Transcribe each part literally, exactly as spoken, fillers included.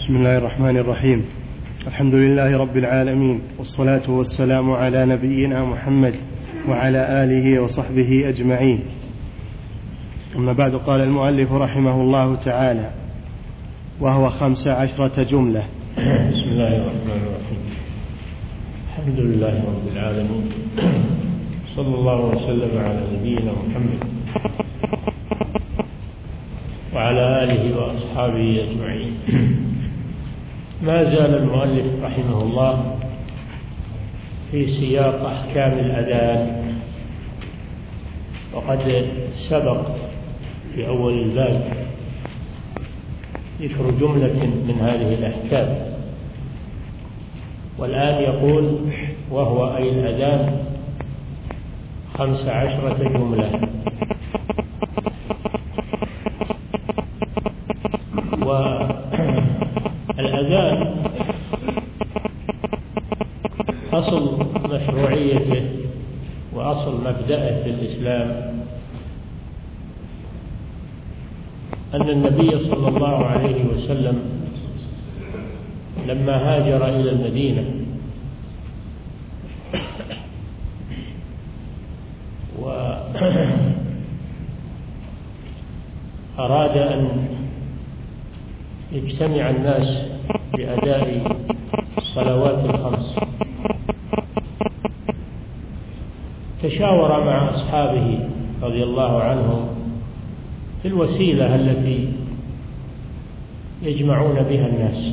بسم الله الرحمن الرحيم. الحمد لله رب العالمين، والصلاة والسلام على نبينا محمد وعلى آله وصحبه أجمعين. أما بعد، قال المؤلف رحمه الله تعالى: وهو خمس عشرة جملة. بسم الله الرحمن الرحيم. الحمد لله رب العالمين، صلى الله وسلم على نبينا محمد وعلى آله وأصحابه أجمعين. ما زال المؤلف رحمه الله في سياق أحكام الأذان، وقد سبق في أول الباب ذكر جملة من هذه الأحكام، والآن يقول: وهو أي الأذان خمس عشرة جملة. والأذان أصل مشروعيته وأصل مبدأه في الإسلام أن النبي صلى الله عليه وسلم لما هاجر إلى المدينة وأراد أن يجتمع الناس بأداء الصلوات الخمس، تشاور مع أصحابه رضي الله عنهم في الوسيلة التي يجمعون بها الناس،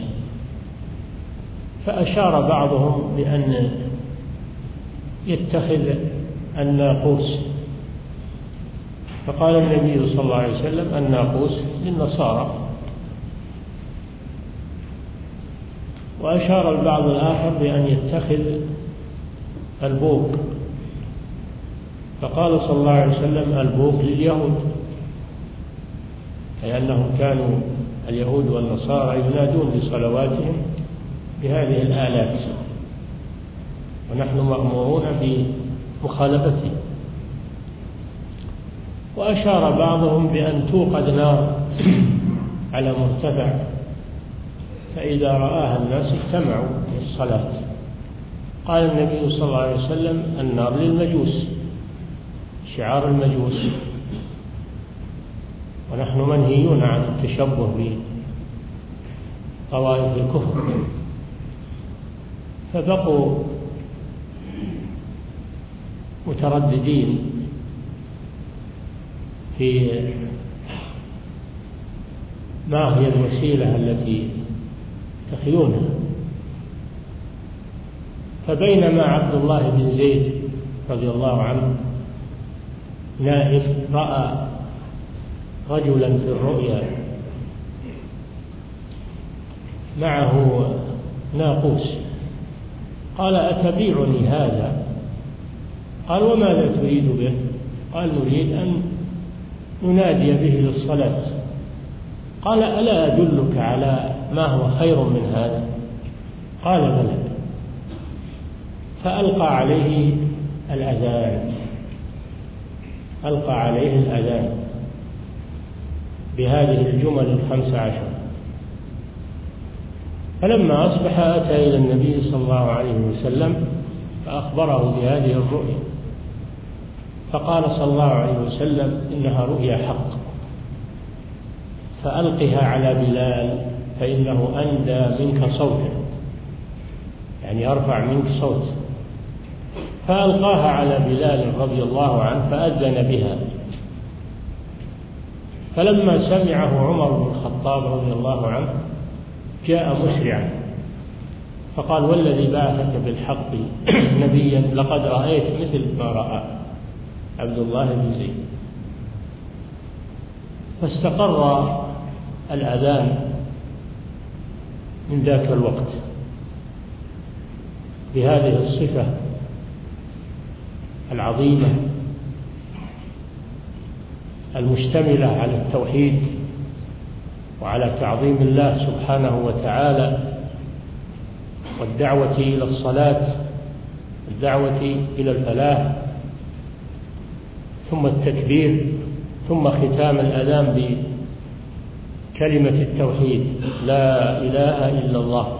فأشار بعضهم بأن يتخذ الناقوس، فقال النبي صلى الله عليه وسلم: الناقوس للنصارى. وأشار البعض الآخر بأن يتخذ البوق، فقال صلى الله عليه وسلم: البوق لليهود، أي أنهم كانوا اليهود والنصارى ينادون بصلواتهم بهذه الآلات، ونحن مأمورون بمخالفته. وأشار بعضهم بأن توقد نار على مرتفع، فإذا رآها الناس اجتمعوا للصلاة. قال النبي صلى الله عليه وسلم: النار للمجوس، شعار المجوس، ونحن منهيون عن التشبه بطوائف الكفر. فبقوا مترددين في ما هي الوسيلة التي تخيونها. فبينما عبد الله بن زيد رضي الله عنه نائم رأى رجلا في الرؤيا معه ناقوس، قال: أتبيعني هذا؟ قال: وماذا تريد به؟ قال: نريد أن ننادي به للصلاة. قال: ألا أدلك على ما هو خير من هذا؟ قال: بلى. فألقى عليه الأذان، ألقى عليه الأذان بهذه الجمل الخمس عشر. فلما أصبح أتى إلى النبي صلى الله عليه وسلم فأخبره بهذه الرؤيا، فقال صلى الله عليه وسلم: إنها رؤيا حق، فألقها على بلال فإنه أندى منك صوتا، يعني أرفع منك صوت. فألقاها على بلال رضي الله عنه فأذن بها. فلما سمعه عمر بن الخطاب رضي الله عنه جاء مسرعا فقال: والذي بعثك بالحق نبيا لقد رأيت مثل ما رأى عبد الله بن زيد. فاستقر الأذان من ذاك الوقت بهذه الصفة العظيمة المشتملة على التوحيد وعلى تعظيم الله سبحانه وتعالى، والدعوة إلى الصلاة، الدعوة إلى الفلاح، ثم التكبير، ثم ختام الأذان كلمة التوحيد لا إله إلا الله،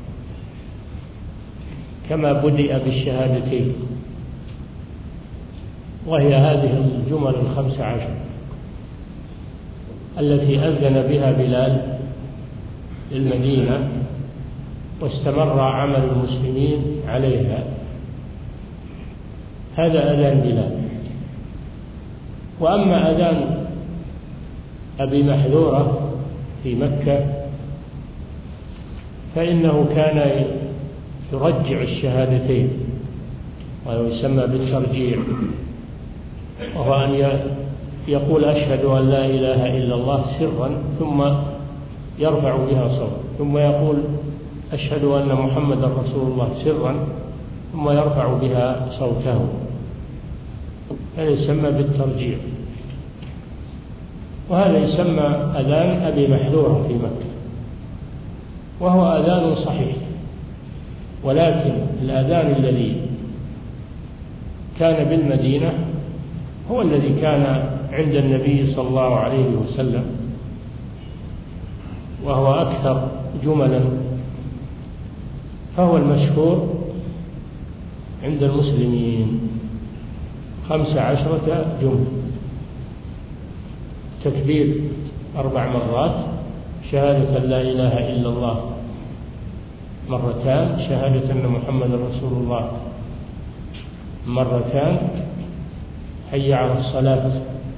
كما بدأ بالشهادتين، وهي هذه الجمل الخمس عشر التي أذن بها بلال للمدينة واستمر عمل المسلمين عليها. هذا أذان بلال. وأما أذان أبي محذورة في مكة فإنه كان يرجع الشهادتين، ويسمى بالترجيع، وهو أن يقول أشهد أن لا إله إلا الله سرا ثم يرفع بها صوت، ثم يقول أشهد أن محمدا رسول الله سرا ثم يرفع بها صوته. هذا يسمى بالترجيع، وهذا يسمى أذان أبي محذورة في مكة، وهو أذان صحيح. ولكن الأذان الذي كان بالمدينة هو الذي كان عند النبي صلى الله عليه وسلم، وهو أكثر جملا، فهو المشهور عند المسلمين، خمس عشرة جملة: تكبير أربع مرات، شهادة لا إله إلا الله مرتان، شهادة أن محمد رسول الله مرتان، حي على الصلاة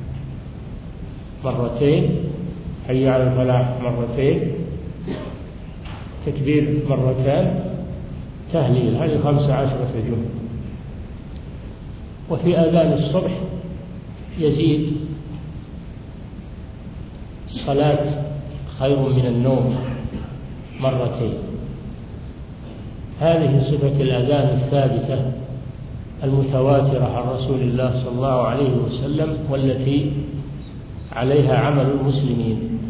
مرتين، حي على الفلاح مرتين، تكبير مرتان، تهليل. هذه خمس عشرة جملة. وفي أذان الصبح يزيد: الصلاة خير من النوم مرتين. هذه صفة الأذان الثابتة المتواترة عن رسول الله صلى الله عليه وسلم، والتي عليها عمل المسلمين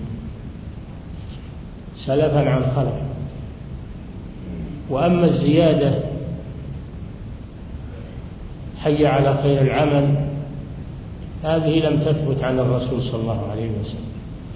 سلفا عن خلف. وأما الزيادة حي على خير العمل، هذه لم تثبت عن الرسول صلى الله عليه وسلم.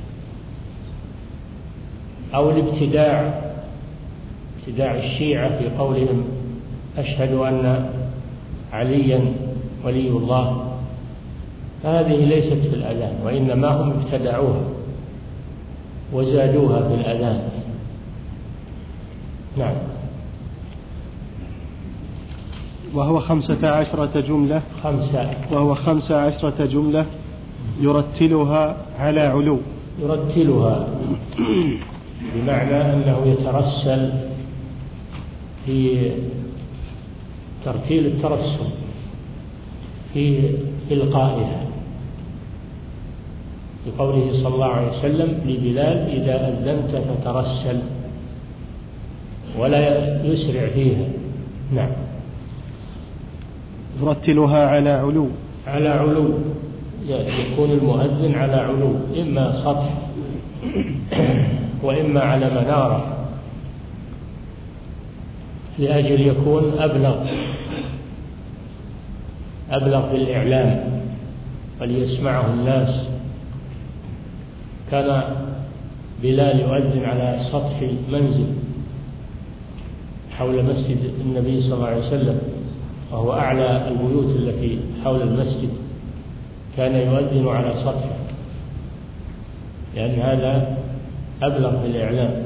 أو الابتداع، ابتداع الشيعة في قولهم أشهد أن عليا ولي الله، هذه ليست في الأذان، وإنما هم ابتدعوها وزادوها في الأذان. نعم. وهو خمسة عشرة جملة خمسة وهو خمسة عشرة جملة يرتلها على علو. يرتلها بمعنى أنه يترسل في ترتيل الترسل في إلقائها، بقوله صلى الله عليه وسلم لبلال: إذا أذنت فترسل، ولا يسرع فيها. نعم. يرتلها على علو. على علو، يكون المؤذن على علو، إما سطح وإما على منارة، لأجل يكون أبلغ أبلغ بالإعلام وليسمعه الناس. كان بلال يؤذن على سطح منزل حول مسجد النبي صلى الله عليه وسلم، وهو أعلى البيوت التي حول المسجد، كان يؤذن على سطحه، لأن هذا أبلغ بالإعلام.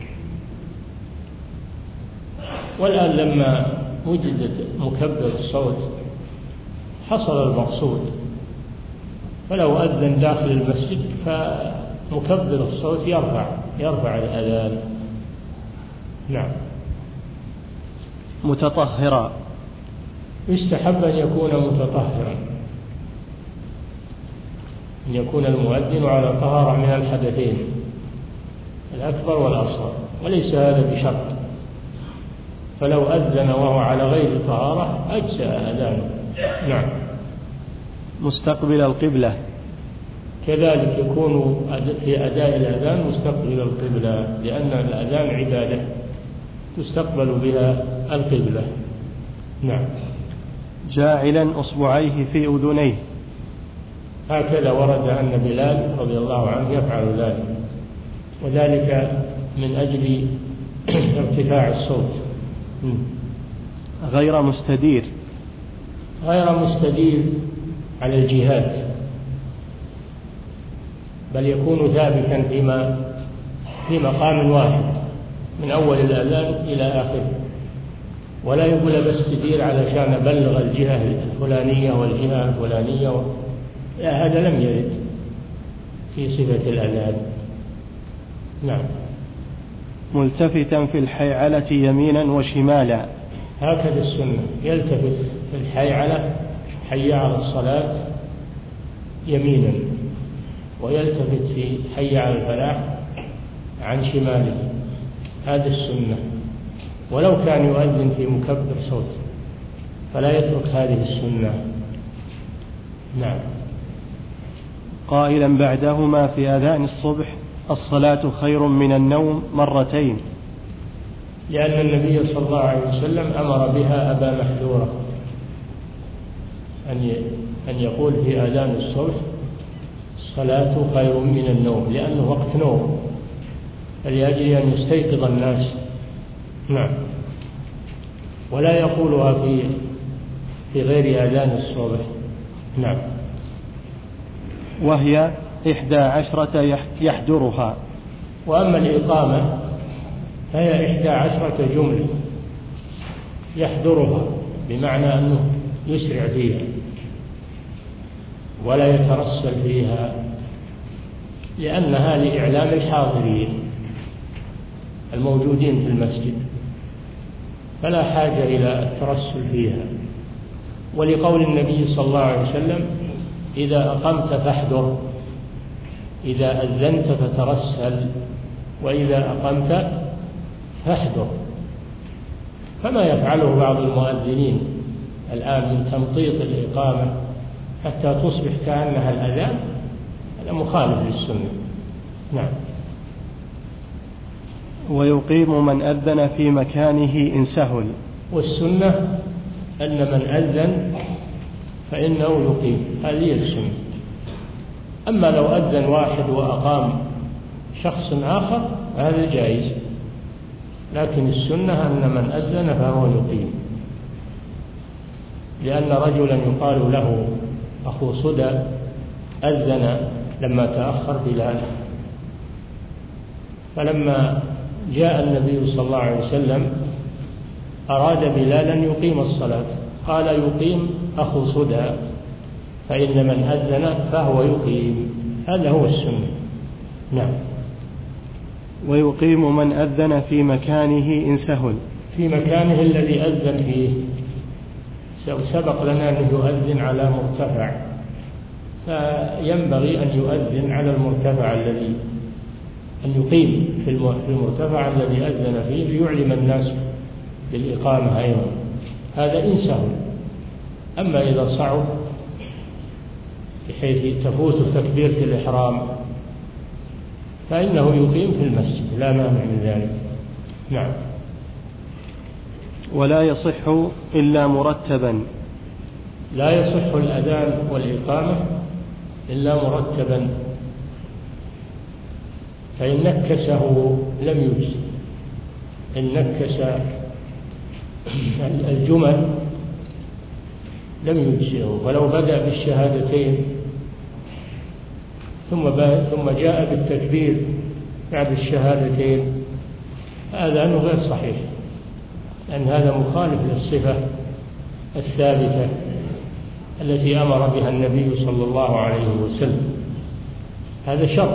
والآن لما وجدت مكبر الصوت حصل المقصود، فلو أذن داخل المسجد فمكبر الصوت يرفع يرفع الأذان. نعم. متطهرا، يستحب أن يكون متطهرا، أن يكون المؤذن على طهارة من الحدثين الأكبر والأصغر، وليس هذا بشرط، فلو أذن وهو على غير طهارة أجزأ أذانه. نعم. مستقبل القبلة، كذلك يكون في أداء الأذان مستقبل القبلة، لأن الأذان عبادة تستقبل بها القبلة. نعم. جاعلا أصبعيه في أذنيه، هكذا ورد أن بلال رضي الله عنه يفعل ذلك، وذلك من أجل ارتفاع الصوت. غير مستدير غير مستدير على الجهات، بل يكون ثابتا فيما في مقام واحد من أول الأذان إلى آخره، ولا يقول بس تدير علشان أبلغ الجهة الفلانية والجهة الفلانية و... هذا لم يرد في صفة الأذان. نعم. ملتفتا في الحيعلة يمينا وشمالا، هكذا السنة، يلتفت في الحيعلة، حي على الصلاة، يمينا، ويلتفت في حي على الفلاح عن شماله، هذا السنة، ولو كان يؤذن في مكبر صوت فلا يترك هذه السنة. نعم. قائلا بعدهما في أذان الصبح: الصلاة خير من النوم مرتين، لأن النبي صلى الله عليه وسلم أمر بها أبا محذورة أن يقول في أذان الصبح: الصلاة خير من النوم، لأنه وقت نوم، فلأجل أن يستيقظ الناس. نعم. ولا يقولها في في غير أذان الصبح. نعم. وهي إحدى عشرة يحدرها. وأما الإقامة فهي إحدى عشرة جملة يحدرها، بمعنى أنه يسرع فيها ولا يترسل فيها، لأنها لإعلام الحاضرين الموجودين في المسجد، فلا حاجة إلى الترسل فيها. ولقول النبي صلى الله عليه وسلم: إذا أقمت فاحذر، إذا أذنت فترسل، وإذا أقمت فاحذر. فما يفعله بعض المؤذنين الآن من تمطيط الإقامة حتى تصبح كأنها الأذان، هذا مخالف للسنة. نعم. ويقيم من أذن في مكانه إن سهل. والسنة أن من أذن فإنه يقيم، هذه السنة. أما لو أذن واحد وأقام شخص آخر هذا جائز، لكن السنة أن من أذن فهو يقيم، لأن رجلا يقال له أخو صدى أذن لما تأخر بلال، فلما جاء النبي صلى الله عليه وسلم أراد بلالا يقيم الصلاة، قال: يقيم أخو صدى، فإن من أذن فهو يقيم، هذا هو السنة. نعم. ويقيم من أذن في مكانه إن سهل. في مكانه الذي أذن فيه، سبق لنا أن يؤذن على مرتفع، فينبغي أن يؤذن على المرتفع الذي أن يقيم في المرتفع الذي أذن فيه ليعلم الناس بالإقامة أيضا، هذا إن سهل. أما إذا صعب بحيث تفوت تكبيرة الإحرام فإنه يقيم في المسجد، لا مانع من ذلك. نعم. ولا يصح إلا مرتبا. لا يصح الأذان والإقامة إلا مرتبا، فإن نكسه لم يجز. إن نكس الجمل لم يجزئه، ولو بدأ بالشهادتين ثم ثم جاء بالتكبير بعد الشهادتين هذا غير صحيح، لأن هذا مخالف للصفة الثابتة التي أمر بها النبي صلى الله عليه وسلم. هذا شرط،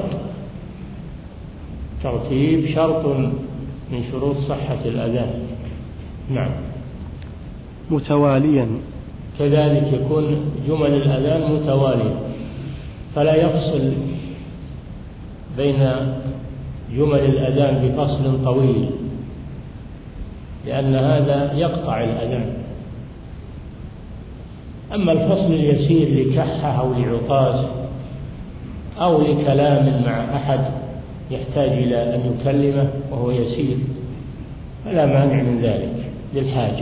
ترتيب شرط من شروط صحة الأذان. نعم. متواليا، كذلك يكون جمل الأذان متوالية، فلا يفصل بين جمل الأذان بفصل طويل، لأن هذا يقطع الأذان. أما الفصل اليسير لكحة أو لعطاس أو لكلام مع أحد يحتاج إلى أن يكلمه وهو يسير فلا مانع من ذلك للحاجة،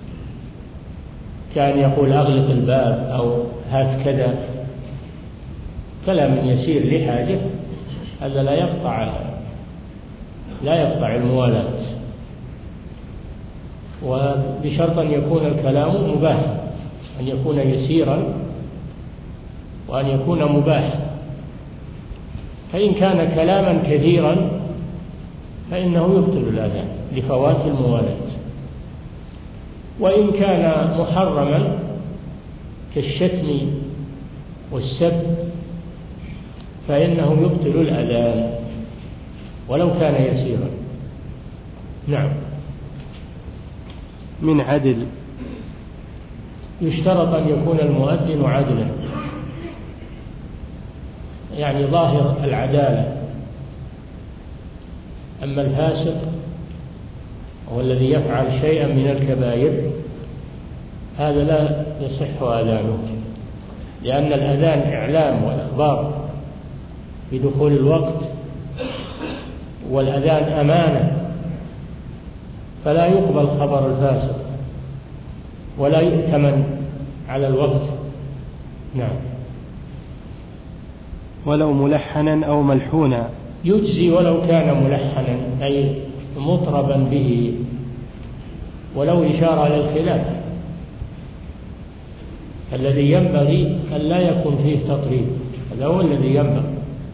كان يقول أغلق الباب أو هات كذا، كلام يسير لحاجة، هذا لا يقطع لا يقطع الموالاة، وبشرط أن يكون الكلام مباح، أن يكون يسيرا وأن يكون مباح. فإن كان كلاما كثيرا فإنه يبطل الأذان لفوات الموالاة، وإن كان محرما كالشتم والسب فإنه يبطل الأذان ولو كان يسيرا. نعم. من عدل، يشترط أن يكون المؤذن عدلا، يعني ظاهر العدالة. أما الفاسق هو الذي يفعل شيئا من الكبائر هذا لا يصح أذانه، لأن الأذان إعلام وإخبار بدخول الوقت، والأذان أمانة، فلا يقبل خبر الفاسق ولا يؤتمن على الوقت. نعم. ولو ملحنا أو ملحونا، يجزي ولو كان ملحنا أي مطربا به، ولو إشارة للخلاف. الذي ينبغي أن لا يكون فيه تطريب، هذا هو الذي ينبغي،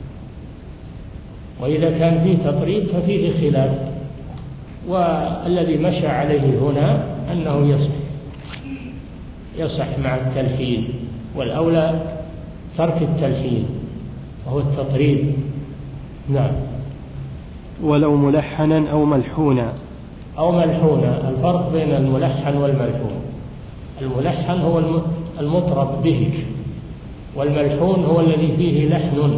وإذا كان فيه تطريب ففيه خلاف. والذي مشى عليه هنا أنه يصح يصح مع التلحين، والأولى ترك التلحين وهو التطريب. نعم. ولو ملحنا أو ملحونا. أو ملحونا، الفرق بين الملحن والملحون: الملحن هو المطرب به، والملحون هو الذي فيه لحن،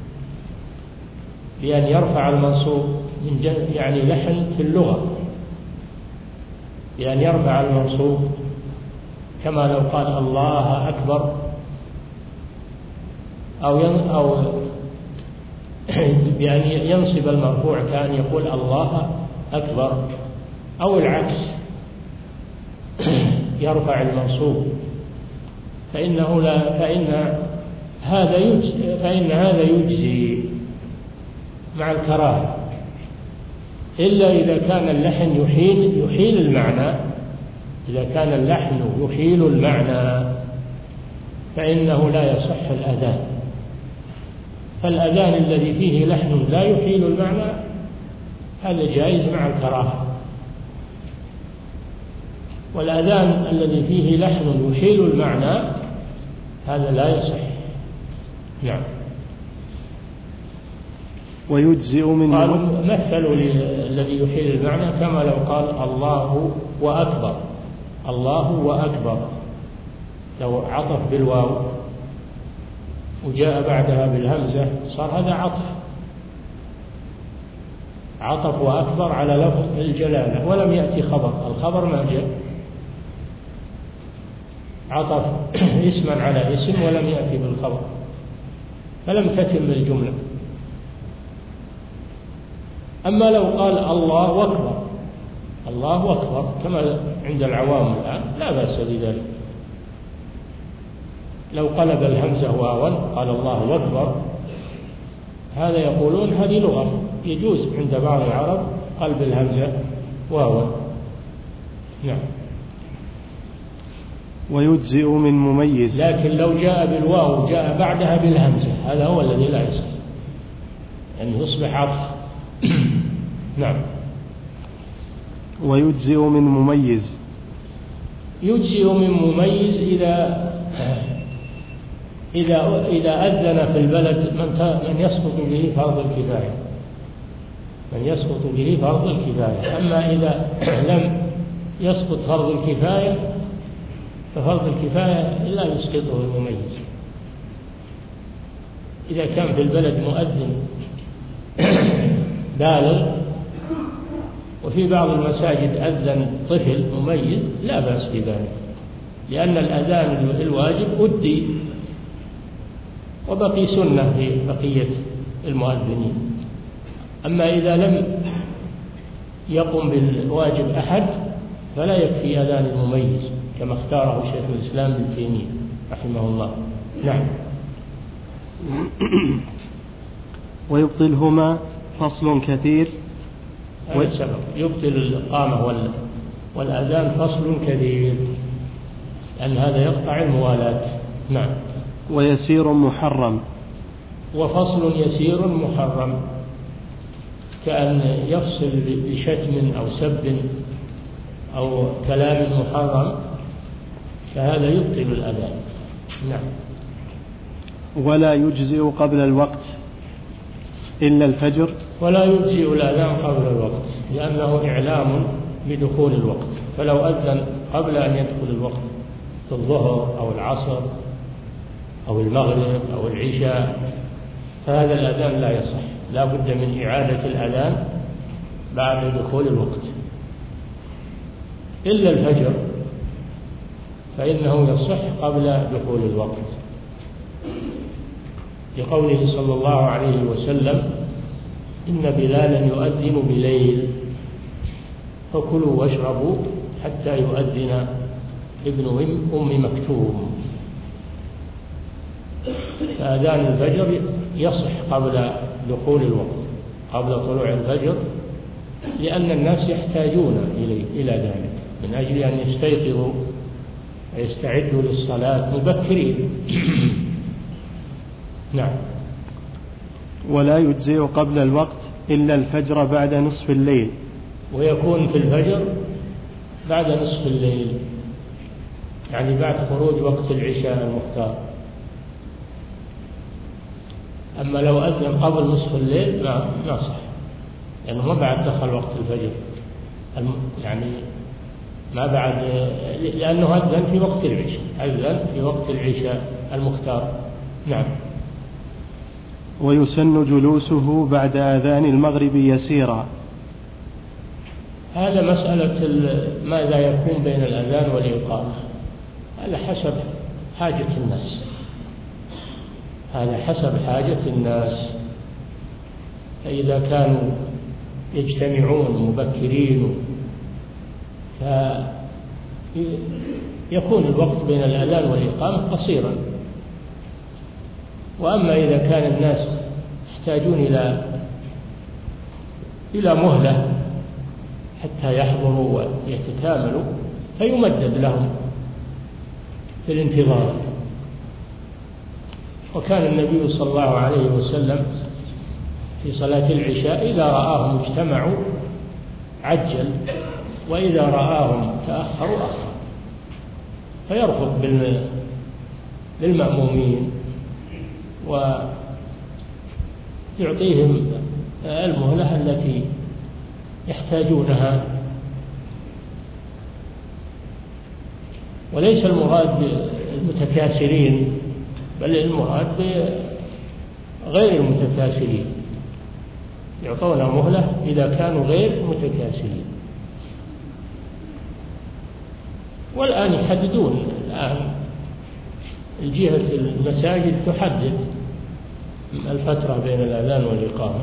لأن يرفع المنصوب من يعني لحن في اللغة، لأن يرفع المنصوب كما لو قال الله أكبر، أو أو بأن ينصب المرفوع كأن يقول الله أكبر، أو العكس يرفع المنصوب، فإنه لا فإن هذا يجزي فإن هذا يجزي مع الكراهة، إلا إذا كان اللحن يحيل يحيل المعنى. إذا كان اللحن يحيل المعنى فإنه لا يصح الأذان. فالأذان الذي فيه لحن لا يحيل المعنى هذا جائز مع الكراهة، والأذان الذي فيه لحن يحيل المعنى هذا لا يصح. نعم. ويجزئ من قالوا مثلوا الذي يحيل المعنى كما لو قال الله وأكبر، الله وأكبر، لو عطف بالواو وجاء بعدها بالهمزة صار هذا عطف عطف وأكبر على لفظ الجلالة، ولم يأتي خبر، الخبر ما جاء، عطف اسما على اسم ولم يأتي بالخبر، فلم تتم الجملة. أما لو قال الله أكبر، الله أكبر كما عند العوام الآن لا بأس بذلك. لو قلب الهمزة واوا قال الله أكبر، هذا يقولون هذه لغة يجوز عند بعض العرب قلب الهمزة واوا. نعم. ويجزئ من مميز، لكن لو جاء بالواو جاء بعدها بالهمزة هذا هو الذي لا يصح، يعني يصبح عطف. نعم. ويجزئ من مميز، يجزئ من مميز إذا إذا إذا أذن في البلد من من يسقط به فرض الكفاية، من يسقط به فرض الكفاية. أما إذا لم يسقط فرض الكفاية ففرض الكفاية لا يسقطه المميز. إذا كان في البلد مؤذن بالغ وفي بعض المساجد أذن طفل مميز لا بأس بذلك، لأن الأذان الواجب أدي وبقي سنة في بقية المؤذنين. أما إذا لم يقم بالواجب أحد فلا يكفي أذان المميز كما اختاره شيخ الإسلام ابن تيمية رحمه الله. نعم. ويبطلهما فصل كثير هذا السبب يبطل الإقامة والأذان فصل كبير، لأن هذا يقطع الموالاة. نعم. ويسير محرم. وفصل يسير محرم كأن يفصل بشتم أو سب أو كلام محرم، فهذا يبطل الأذان. نعم. ولا يجزئ قبل الوقت إلا الفجر. ولا يجزئ الأذان قبل الوقت لأنه إعلام بدخول الوقت، فلو أذن قبل أن يدخل الوقت في الظهر أو العصر أو المغرب أو العشاء فهذا الأذان لا يصح، لا بد من إعادة الأذان بعد دخول الوقت. إلا الفجر فإنه يصح قبل دخول الوقت، لقوله صلى الله عليه وسلم: إن بلالا يؤذن بليل فكلوا واشربوا حتى يؤذن ابن أم مكتوم. فأذان الفجر يصح قبل دخول الوقت، قبل طلوع الفجر، لأن الناس يحتاجون إلى ذلك من أجل أن يستيقظوا ويستعدوا للصلاة مبكرين. نعم. ولا يجزئ قبل الوقت إلا الفجر بعد نصف الليل. ويكون في الفجر بعد نصف الليل، يعني بعد خروج وقت العشاء المختار. أما لو أذن قبل نصف الليل ما ما صح، لأنه ما بعد دخل وقت الفجر، يعني ما بعد، لأنه أذن في وقت العشاء، أذن في وقت العشاء المختار. نعم. ويسن جلوسه بعد أذان المغرب يسيرا. هذا مسألة ماذا يكون بين الأذان والإقامة، هذا حسب حاجة الناس، هذا حسب حاجة الناس. فإذا كانوا يجتمعون مبكرين فيكون الوقت بين الأذان والإقامة قصيرا. وأما إذا كان الناس يحتاجون إلى إلى مهلة حتى يحضروا ويتكاملوا فيمدد لهم في الانتظار. وكان النبي صلى الله عليه وسلم في صلاة العشاء إذا رآهم اجتمعوا عجل، وإذا رآهم تأخروا أخر، فيرفق بالمأمومين ويعطيهم المهلة التي يحتاجونها. وليس المراد بالمتكاسلين، بل المراد بغير المتكاسلين، يعطون مهلة إذا كانوا غير متكاسلين. والآن يحددون، الآن الجهة المساجد تحدد الفترة بين الأذان والإقامة،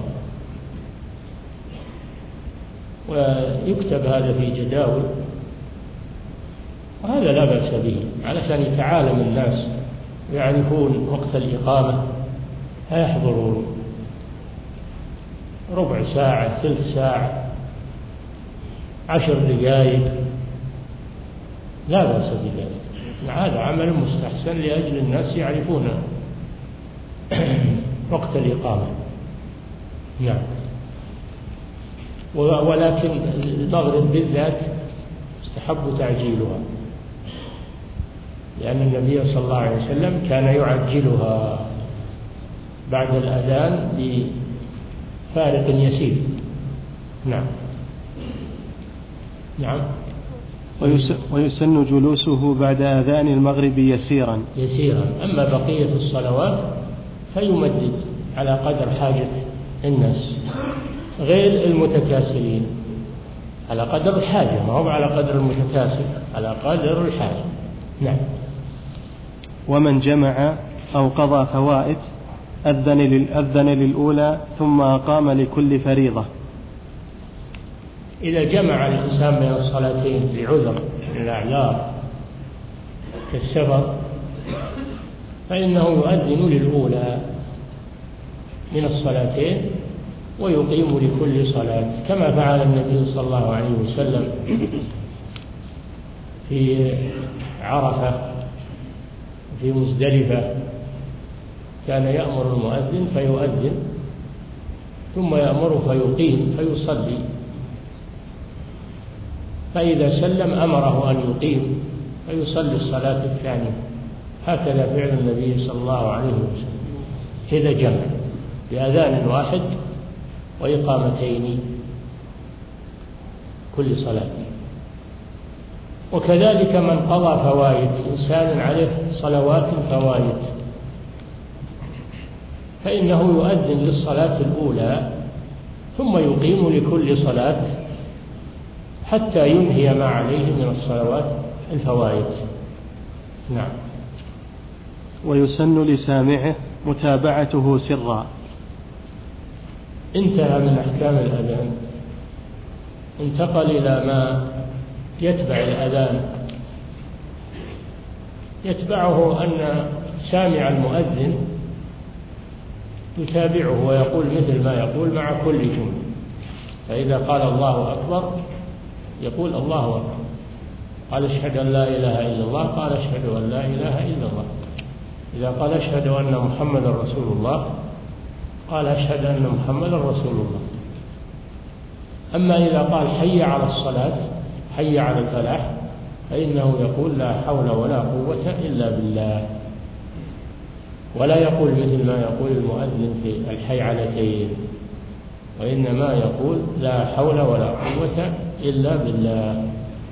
ويكتب هذا في جداول، وهذا لا بأس به علشان يتعالم الناس ويعرفون وقت الإقامة، فيحضرون ربع ساعة، ثلث ساعة، عشر دقائق، لا بأس بذلك. هذا عمل مستحسن لأجل الناس يعرفون وقت الإقامة. نعم. ولكن المغرب بالذات استحب تعجيلها، لأن النبي صلى الله عليه وسلم كان يعجلها بعد الأذان بفارق يسير. نعم. نعم. ويسن جلوسه بعد أذان المغرب يسيرا يسيرا. أما بقية الصلوات فيمدد على قدر حاجة الناس، غير المتكاسلين، على قدر الحاجة، ما هو على قدر المتكاسل، على قدر الحاجة. نعم. ومن جمع أو قضى فوائد أذن للأولى ثم أقام لكل فريضة. إذا جمع الإنسان بين الصلاتين لعذر من الأعذار كالسفر فإنه يؤذن للأولى من الصلاتين ويقيم لكل صلاة، كما فعل النبي صلى الله عليه وسلم في عرفة في مزدلفة، كان يأمر المؤذن فيؤذن ثم يأمر فيقيم فيصلي، فإذا سلم أمره أن يقيم فيصلي الصلاة الثانية. هكذا فعل النبي صلى الله عليه وسلم، كذا جمع بأذان واحد وإقامتين كل صلاة. وكذلك من قضى فوائد، إنسان عليه صلوات فوائد، فإنه يؤذن للصلاة الأولى ثم يقيم لكل صلاة حتى ينهي ما عليه من الصلوات الفوائد. نعم. ويسن لسامعه متابعته سرا. انتهى من أحكام الأذان، انتقل إلى ما يتبع الأذان. يتبعه أن سامع المؤذن يتابعه ويقول مثل ما يقول مع كل جملة، فإذا قال الله أكبر يقول الله أكبر، قال أشهد أن لا إله إلا الله قال أشهد أن لا إله إلا الله، إذا قال أشهد أن محمدا رسول الله قال أشهد أن محمدا رسول الله. أما إذا قال حي على الصلاة حي على الفلاح فإنه يقول لا حول ولا قوة إلا بالله، ولا يقول مثل ما يقول المؤذن في الحيعلتين، وإنما يقول لا حول ولا قوة إلا بالله.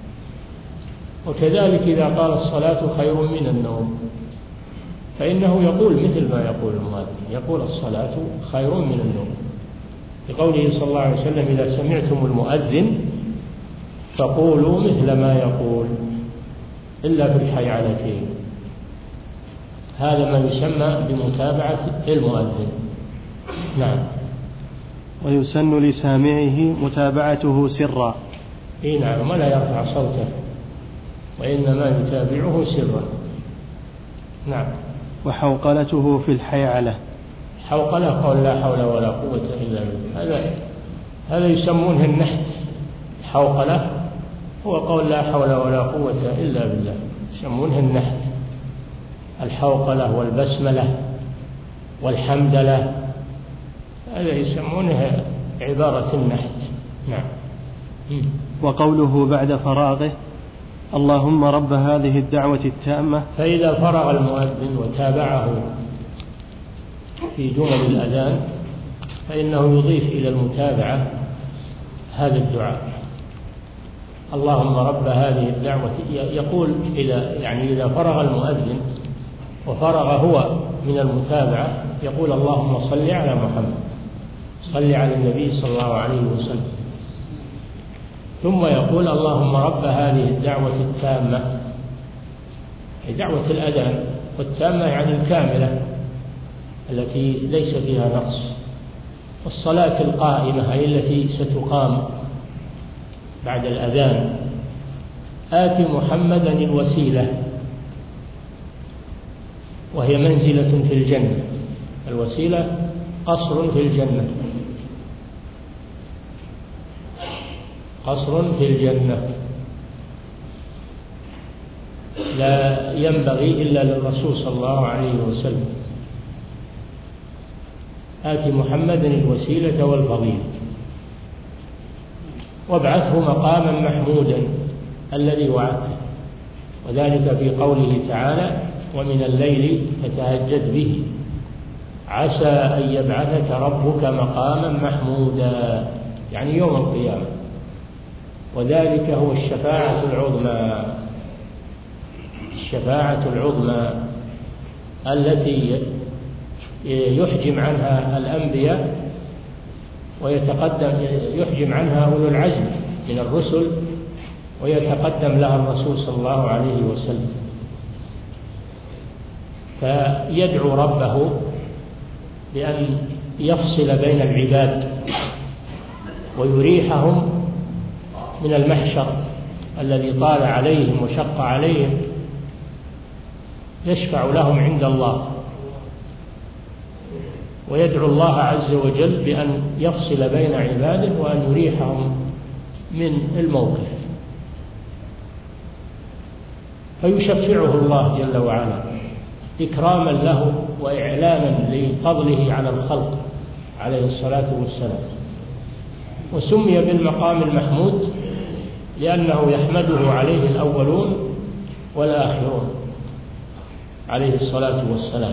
وكذلك إذا قال الصلاة خير من النوم فإنه يقول مثل ما يقول المؤذن، يقول الصلاة خير من النوم، لقوله صلى الله عليه وسلم إذا سمعتم المؤذن فقولوا مثل ما يقول إلا في الحيعلتين. هذا ما يسمى بمتابعة المؤذن. نعم. ويسن لسامعه متابعته سرا. إيه نعم، ولا يرفع صوته وإنما يتابعه سرا. نعم. وحوقلته في الحيعلة. حوقلة قول لا حول ولا قوة إلا بالله، هذا هذا يسمونه النحت. حوقلة هو قول لا حول ولا قوة إلا بالله، يسمونه النحت. الحوقلة والبسملة والحمدلة هذا يسمونه عبارة النحت. نعم. وقوله بعد فراغه اللهم رب هذه الدعوة التامة. فإذا فرغ المؤذن وتابعه في جمل الأذان فإنه يضيف إلى المتابعة هذا الدعاء اللهم رب هذه الدعوة. يقول إذا يعني إذا فرغ المؤذن وفرغ هو من المتابعة يقول اللهم صل على محمد، صل على النبي صلى الله عليه وسلم، ثم يقول اللهم رب هذه الدعوة التامة، دعوة الأذان، والتامة يعني الكاملة التي ليس فيها نقص، والصلاة القائمة هي التي ستقام بعد الأذان. آت محمدا الوسيلة وهي منزلة في الجنة، الوسيلة قصر في الجنة، قصر في الجنة لا ينبغي إلا للرسول صلى الله عليه وسلم. آت محمدا الوسيلة والفضيلة وابعثه مقاما محمودا الذي وعدته، وذلك في قوله تعالى ومن الليل فتهجد به عسى أن يبعثك ربك مقاما محمودا، يعني يوم القيامة، وذلك هو الشفاعة العظمى، الشفاعة العظمى التي يحجم عنها الأنبياء ويتقدم يحجم عنها أولو العزم من الرسل ويتقدم لها الرسول صلى الله عليه وسلم، فيدعو ربه بأن يفصل بين العباد ويريحهم من المحشر الذي طال عليهم وشق عليهم، يشفع لهم عند الله ويدعو الله عز وجل بأن يفصل بين عباده وأن يريحهم من الموقف، فيشفعه الله جل وعلا إكراما له وإعلانا لفضله على الخلق عليه الصلاة والسلام. وسمي بالمقام المحمود لأنه يحمده عليه الأولون والآخرون عليه الصلاة والسلام.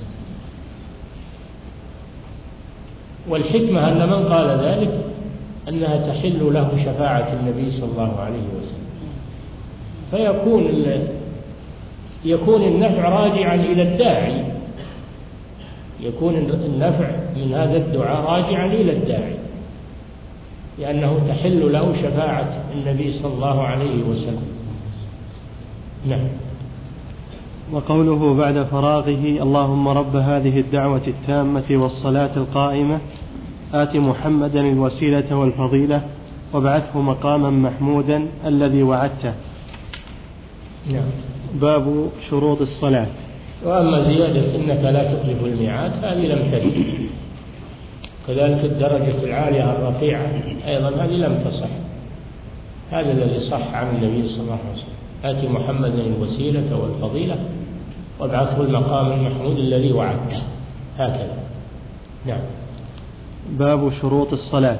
والحكمة أن من قال ذلك أنها تحل له شفاعة النبي صلى الله عليه وسلم، فيكون يكون النفع راجعا إلى الداعي، يكون النفع من هذا الدعاء راجعا إلى الداعي، لأنه تحل له شفاعة النبي صلى الله عليه وسلم. نعم. وقوله بعد فراغه: اللهم رب هذه الدعوة التامة والصلاة القائمة آت محمدا الوسيلة والفضيلة وابعثه مقاما محمودا الذي وعدته. نعم. باب شروط الصلاة. وأما زيادة إنك لا تخلف الميعاد هذه لم ترد، كذلك الدرجة العالية الرفيعة أيضا هذه لم تصح. هذا الذي صح عن النبي صلى الله عليه وسلم: آت محمدا الوسيلة والفضيلة وابعثه المقام المحمود الذي وعدته، هكذا. نعم. باب شروط الصلاة.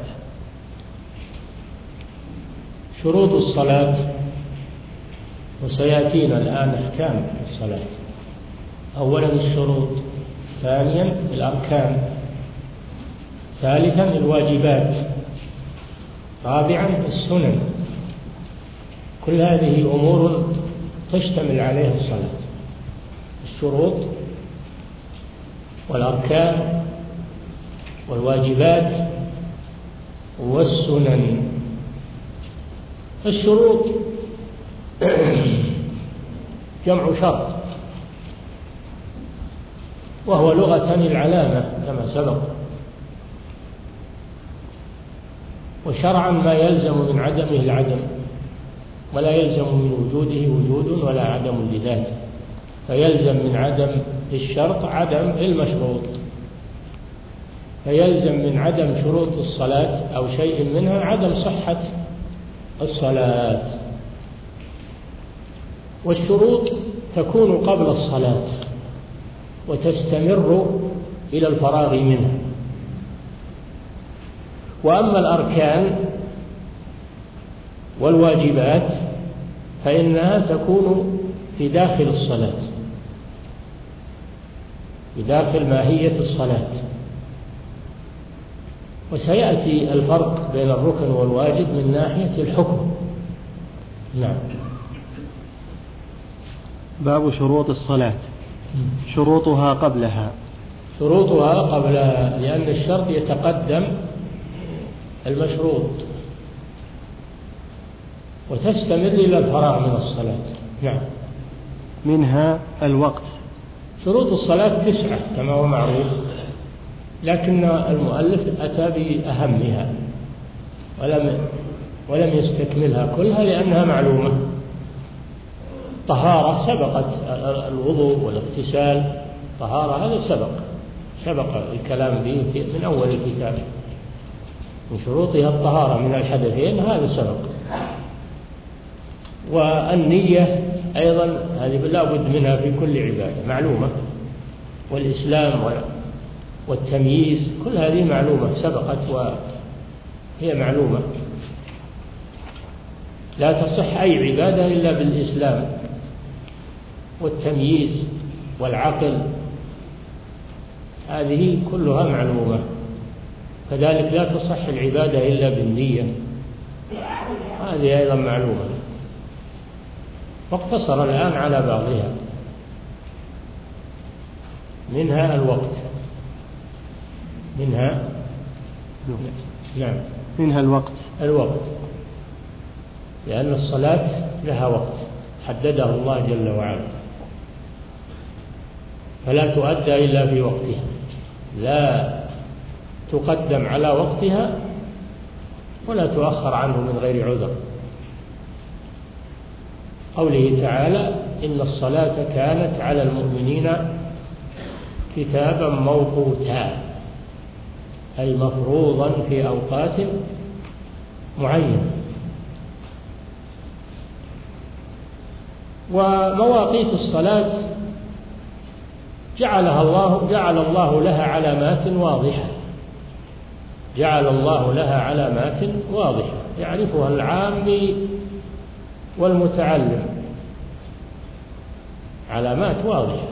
شروط الصلاة، وسيأتينا الآن أحكام الصلاة. أولا الشروط، ثانيا الأركان، ثالثا الواجبات، رابعا السنن. كل هذه أمور تشتمل عليها الصلاة: الشروط والأركان والواجبات والسنن. الشروط جمع شرط، وهو لغة العلامة كما سبق، وشرعا ما يلزم من عدمه العدم، ولا يلزم من وجوده وجود ولا عدم لذاته، فيلزم من عدم الشرط عدم المشروط، فيلزم من عدم شروط الصلاة أو شيء منها عدم صحة الصلاة. والشروط تكون قبل الصلاة وتستمر إلى الفراغ منها. وأما الأركان والواجبات فإنها تكون في داخل الصلاة، في داخل ماهية الصلاة. وسيأتي الفرق بين الركن والواجب من ناحية الحكم. نعم. باب شروط الصلاة. شروطها قبلها. شروطها قبلها، لأن الشرط يتقدم المشروط وتستمر إلى الفراغ من الصلاة. نعم. منها الوقت. شروط الصلاة تسعة كما هو معروف، لكن المؤلف أتى بأهمها ولم ولم يستكملها كلها لأنها معلومة. طهارة سبقت، الوضوء والاغتسال، طهارة هذا سبق سبق الكلام به من أول الكتاب. من شروطها الطهارة من الحدثين، هذا سبق. والنية أيضا هذه لا بد منها في كل عبادة، معلومة. والإسلام والتمييز كل هذه معلومة سبقت وهي معلومة. لا تصح أي عبادة إلا بالإسلام والتمييز والعقل، هذه كلها معلومة. كذلك لا تصح العبادة إلا بالنية، هذه أيضا معلومة. واقتصر الآن على بعضها. منها الوقت. منها نعم منها الوقت. الوقت لأن الصلاة لها وقت حدده الله جل وعلا، فلا تؤدى إلا في وقتها، لا تقدم على وقتها ولا تؤخر عنه من غير عذر. قوله تعالى: إن الصلاة كانت على المؤمنين كتابا موقوتا. أي مفروضا في أوقات معينة. ومواقيت الصلاة جعلها الله جعل الله لها علامات واضحة جعل الله لها علامات واضحة يعرفها العامي والمتعلم، علامات واضحة.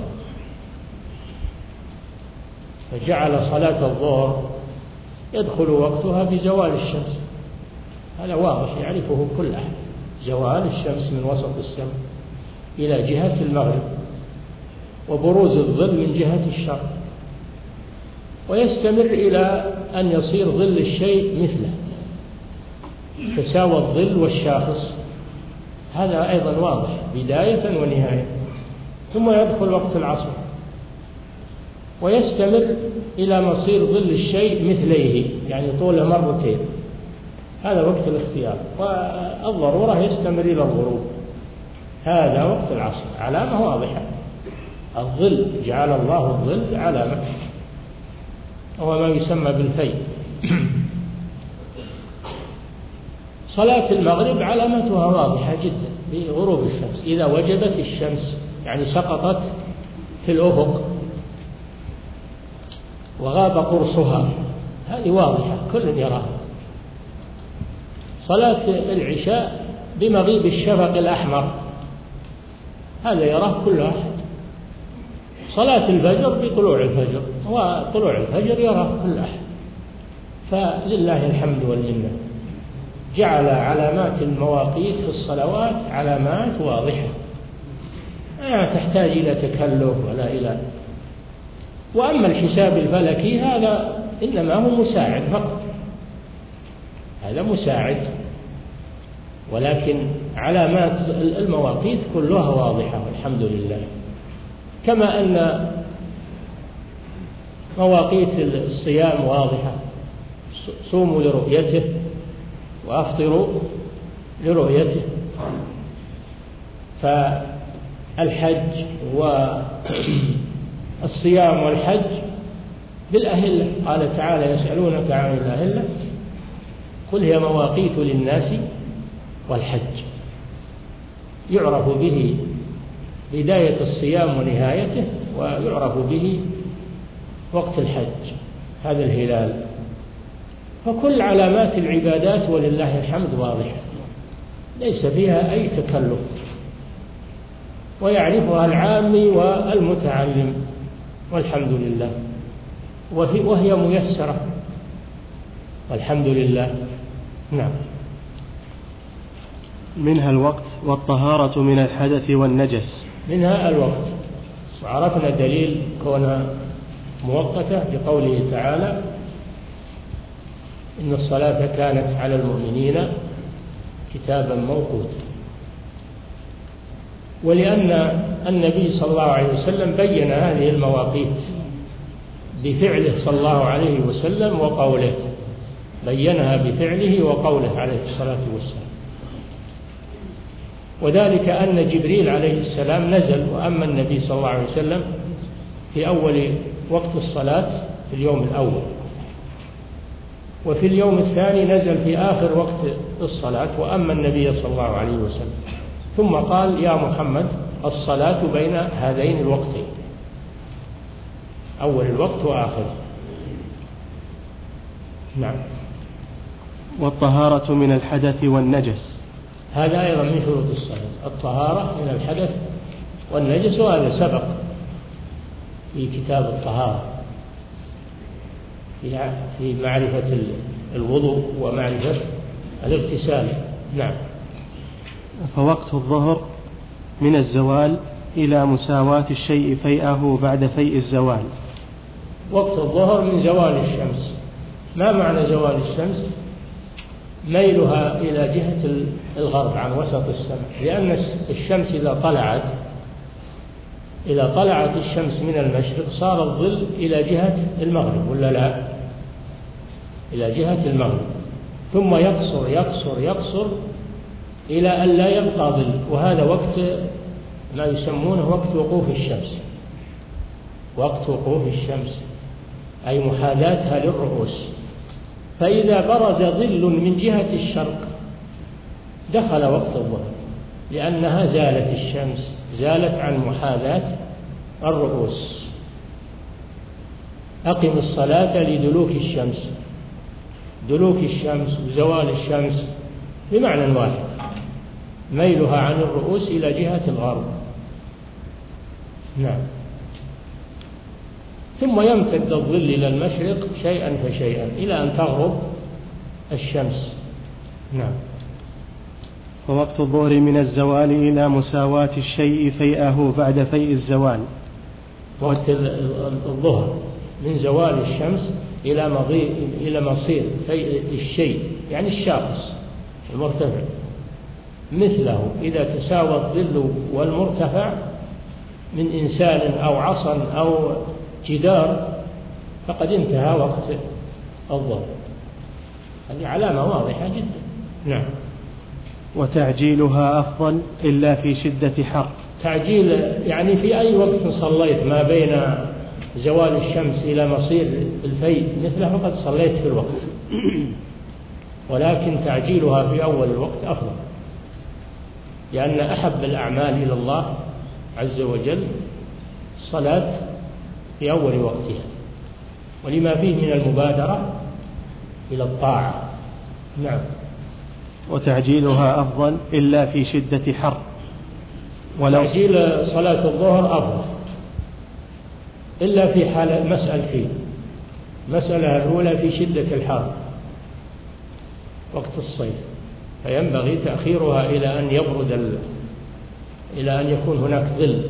فجعل صلاة الظهر يدخل وقتها بزوال الشمس، هذا واضح يعرفه كل أحد، زوال الشمس من وسط السماء إلى جهة المغرب، وبروز الظل من جهة الشرق، ويستمر إلى أن يصير ظل الشيء مثله، تساوى الظل والشاخص، هذا أيضا واضح بداية ونهاية. ثم يدخل وقت العصر ويستمر إلى مصير ظل الشيء مثليه، يعني طوله مرتين، هذا وقت الاختيار. والضرورة يستمر إلى الغروب، هذا وقت العصر، علامة واضحة. الظل جعل الله الظل علامة، هو ما يسمى بالفيء. صلاة المغرب علامتها واضحة جدا بغروب الشمس، إذا وجبت الشمس يعني سقطت في الأفق وغاب قرصها، هذه واضحة كل يراها. صلاة العشاء بمغيب الشفق الأحمر، هذا يراه كل أحد. صلاة الفجر بطلوع الفجر، وطلوع الفجر يراه كل أحد. فلله الحمد والمنة، جعل علامات المواقيت في الصلوات علامات واضحة، لا تحتاج إلى تكلف ولا إلى. وأما الحساب الفلكي هذا إنما هو مساعد فقط، هذا مساعد، ولكن علامات المواقيت كلها واضحة والحمد لله. كما أن مواقيت الصيام واضحة، صوموا لرؤيته وأفطروا لرؤيته. فالحج والصيام والحج بالأهلة، قال تعالى يسألونك عن الأهلة قل هي مواقيت للناس والحج، يعرف به بداية الصيام ونهايته، ويعرف به وقت الحج، هذا الهلال. فكل علامات العبادات ولله الحمد واضحة، ليس فيها أي تكلف، ويعرفها العامي والمتعلم والحمد لله، وهي ميسرة والحمد لله. نعم. منها الوقت والطهارة من الحدث والنجس. منها الوقت، وعرفنا دليل كونها مؤقتة بقوله تعالى إن الصلاة كانت على المؤمنين كتابا موقوتا، ولأن النبي صلى الله عليه وسلم بين هذه المواقيت بفعله صلى الله عليه وسلم وقوله، بينها بفعله وقوله عليه الصلاة والسلام. وذلك أن جبريل عليه السلام نزل وأما النبي صلى الله عليه وسلم في أول وقت الصلاة في اليوم الأول، وفي اليوم الثاني نزل في آخر وقت الصلاة وأما النبي صلى الله عليه وسلم، ثم قال يا محمد الصلاة بين هذين الوقتين، أول الوقت وآخره. نعم. والطهارة من الحدث والنجس، هذا أيضا من شروط الصلاة، الطهارة من الحدث والنجس، وهذا سبق في كتاب الطهارة في معرفة الوضوء ومعرفة الاغتسال. نعم. فوقت الظهر من الزوال إلى مساواة الشيء فيئه بعد فيء الزوال. وقت الظهر من زوال الشمس. ما معنى زوال الشمس؟ ميلها إلى جهة الغرب عن وسط السماء، لأن الشمس إذا طلعت إذا طلعت الشمس من المشرق صار الظل إلى جهة المغرب، ولا لا؟ إلى جهة المغرب، ثم يقصر يقصر يقصر إلى أن لا يبقى ظل، وهذا وقت ما يسمونه وقت وقوف الشمس. وقت وقوف الشمس أي محاذاتها للرؤوس. فإذا برز ظل من جهة الشرق دخل وقت الظهر، لأنها زالت الشمس، زالت عن محاذاة الرؤوس. أقم الصلاة لدلوك الشمس، دلوك الشمس وزوال الشمس بمعنى واحد، ميلها عن الرؤوس إلى جهة الغرب. نعم. ثم يمتد الظل إلى المشرق شيئا فشيئا إلى أن تغرب الشمس. نعم. ووقت الظهر من الزوال إلى مساواة الشيء فيئه بعد فيء الزوال. وقت الظهر من زوال الشمس إلى مضي إلى مصير فيء الشيء، يعني الشاخص المرتفع، مثله إذا تساوى الظل والمرتفع من إنسان أو عصا أو جدار فقد انتهى وقت الظهر. هذه علامة واضحة جدا. نعم. وتعجيلها أفضل إلا في شدة حر. تعجيل يعني في أي وقت صليت ما بين زوال الشمس إلى مصير الفيء مثله فقد صليت في الوقت، ولكن تعجيلها في أول الوقت أفضل، لأن أحب الأعمال إلى الله عز وجل الصلاة في أول وقتها، ولما فيه من المبادرة إلى الطاعة. نعم. وتعجيلها أفضل إلا في شدة حر. ولو تعجيل صلاة الظهر أفضل إلا في حال مسألتين. المسألة الأولى في شدة الحر وقت الصيف، فينبغي تأخيرها إلى أن يبرد ال... إلى أن يكون هناك ظل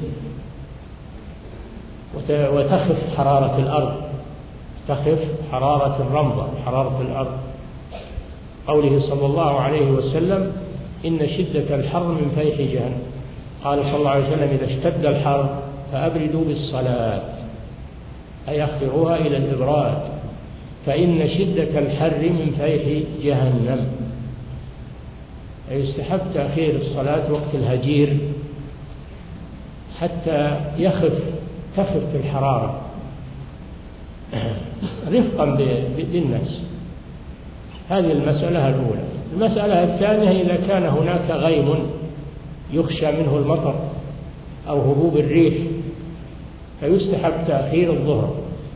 وت... وتخف حرارة الأرض، تخف حرارة الرمضة، حرارة الأرض. قوله صلى الله عليه وسلم إن شدة الحر من فيح جهنم. قال صلى الله عليه وسلم إذا اشتد الحر فأبردوا بالصلاة، أي أخروها إلى الإبراد، فإن شدة الحر من فيح جهنم. يستحب تأخير الصلاة وقت الهجير حتى يخف تخف الحرارة رفقا بالناس. هذه المسألة الأولى. المسألة الثانية إذا كان هناك غيم يخشى منه المطر أو هبوب الريح فيستحب تأخير الظهر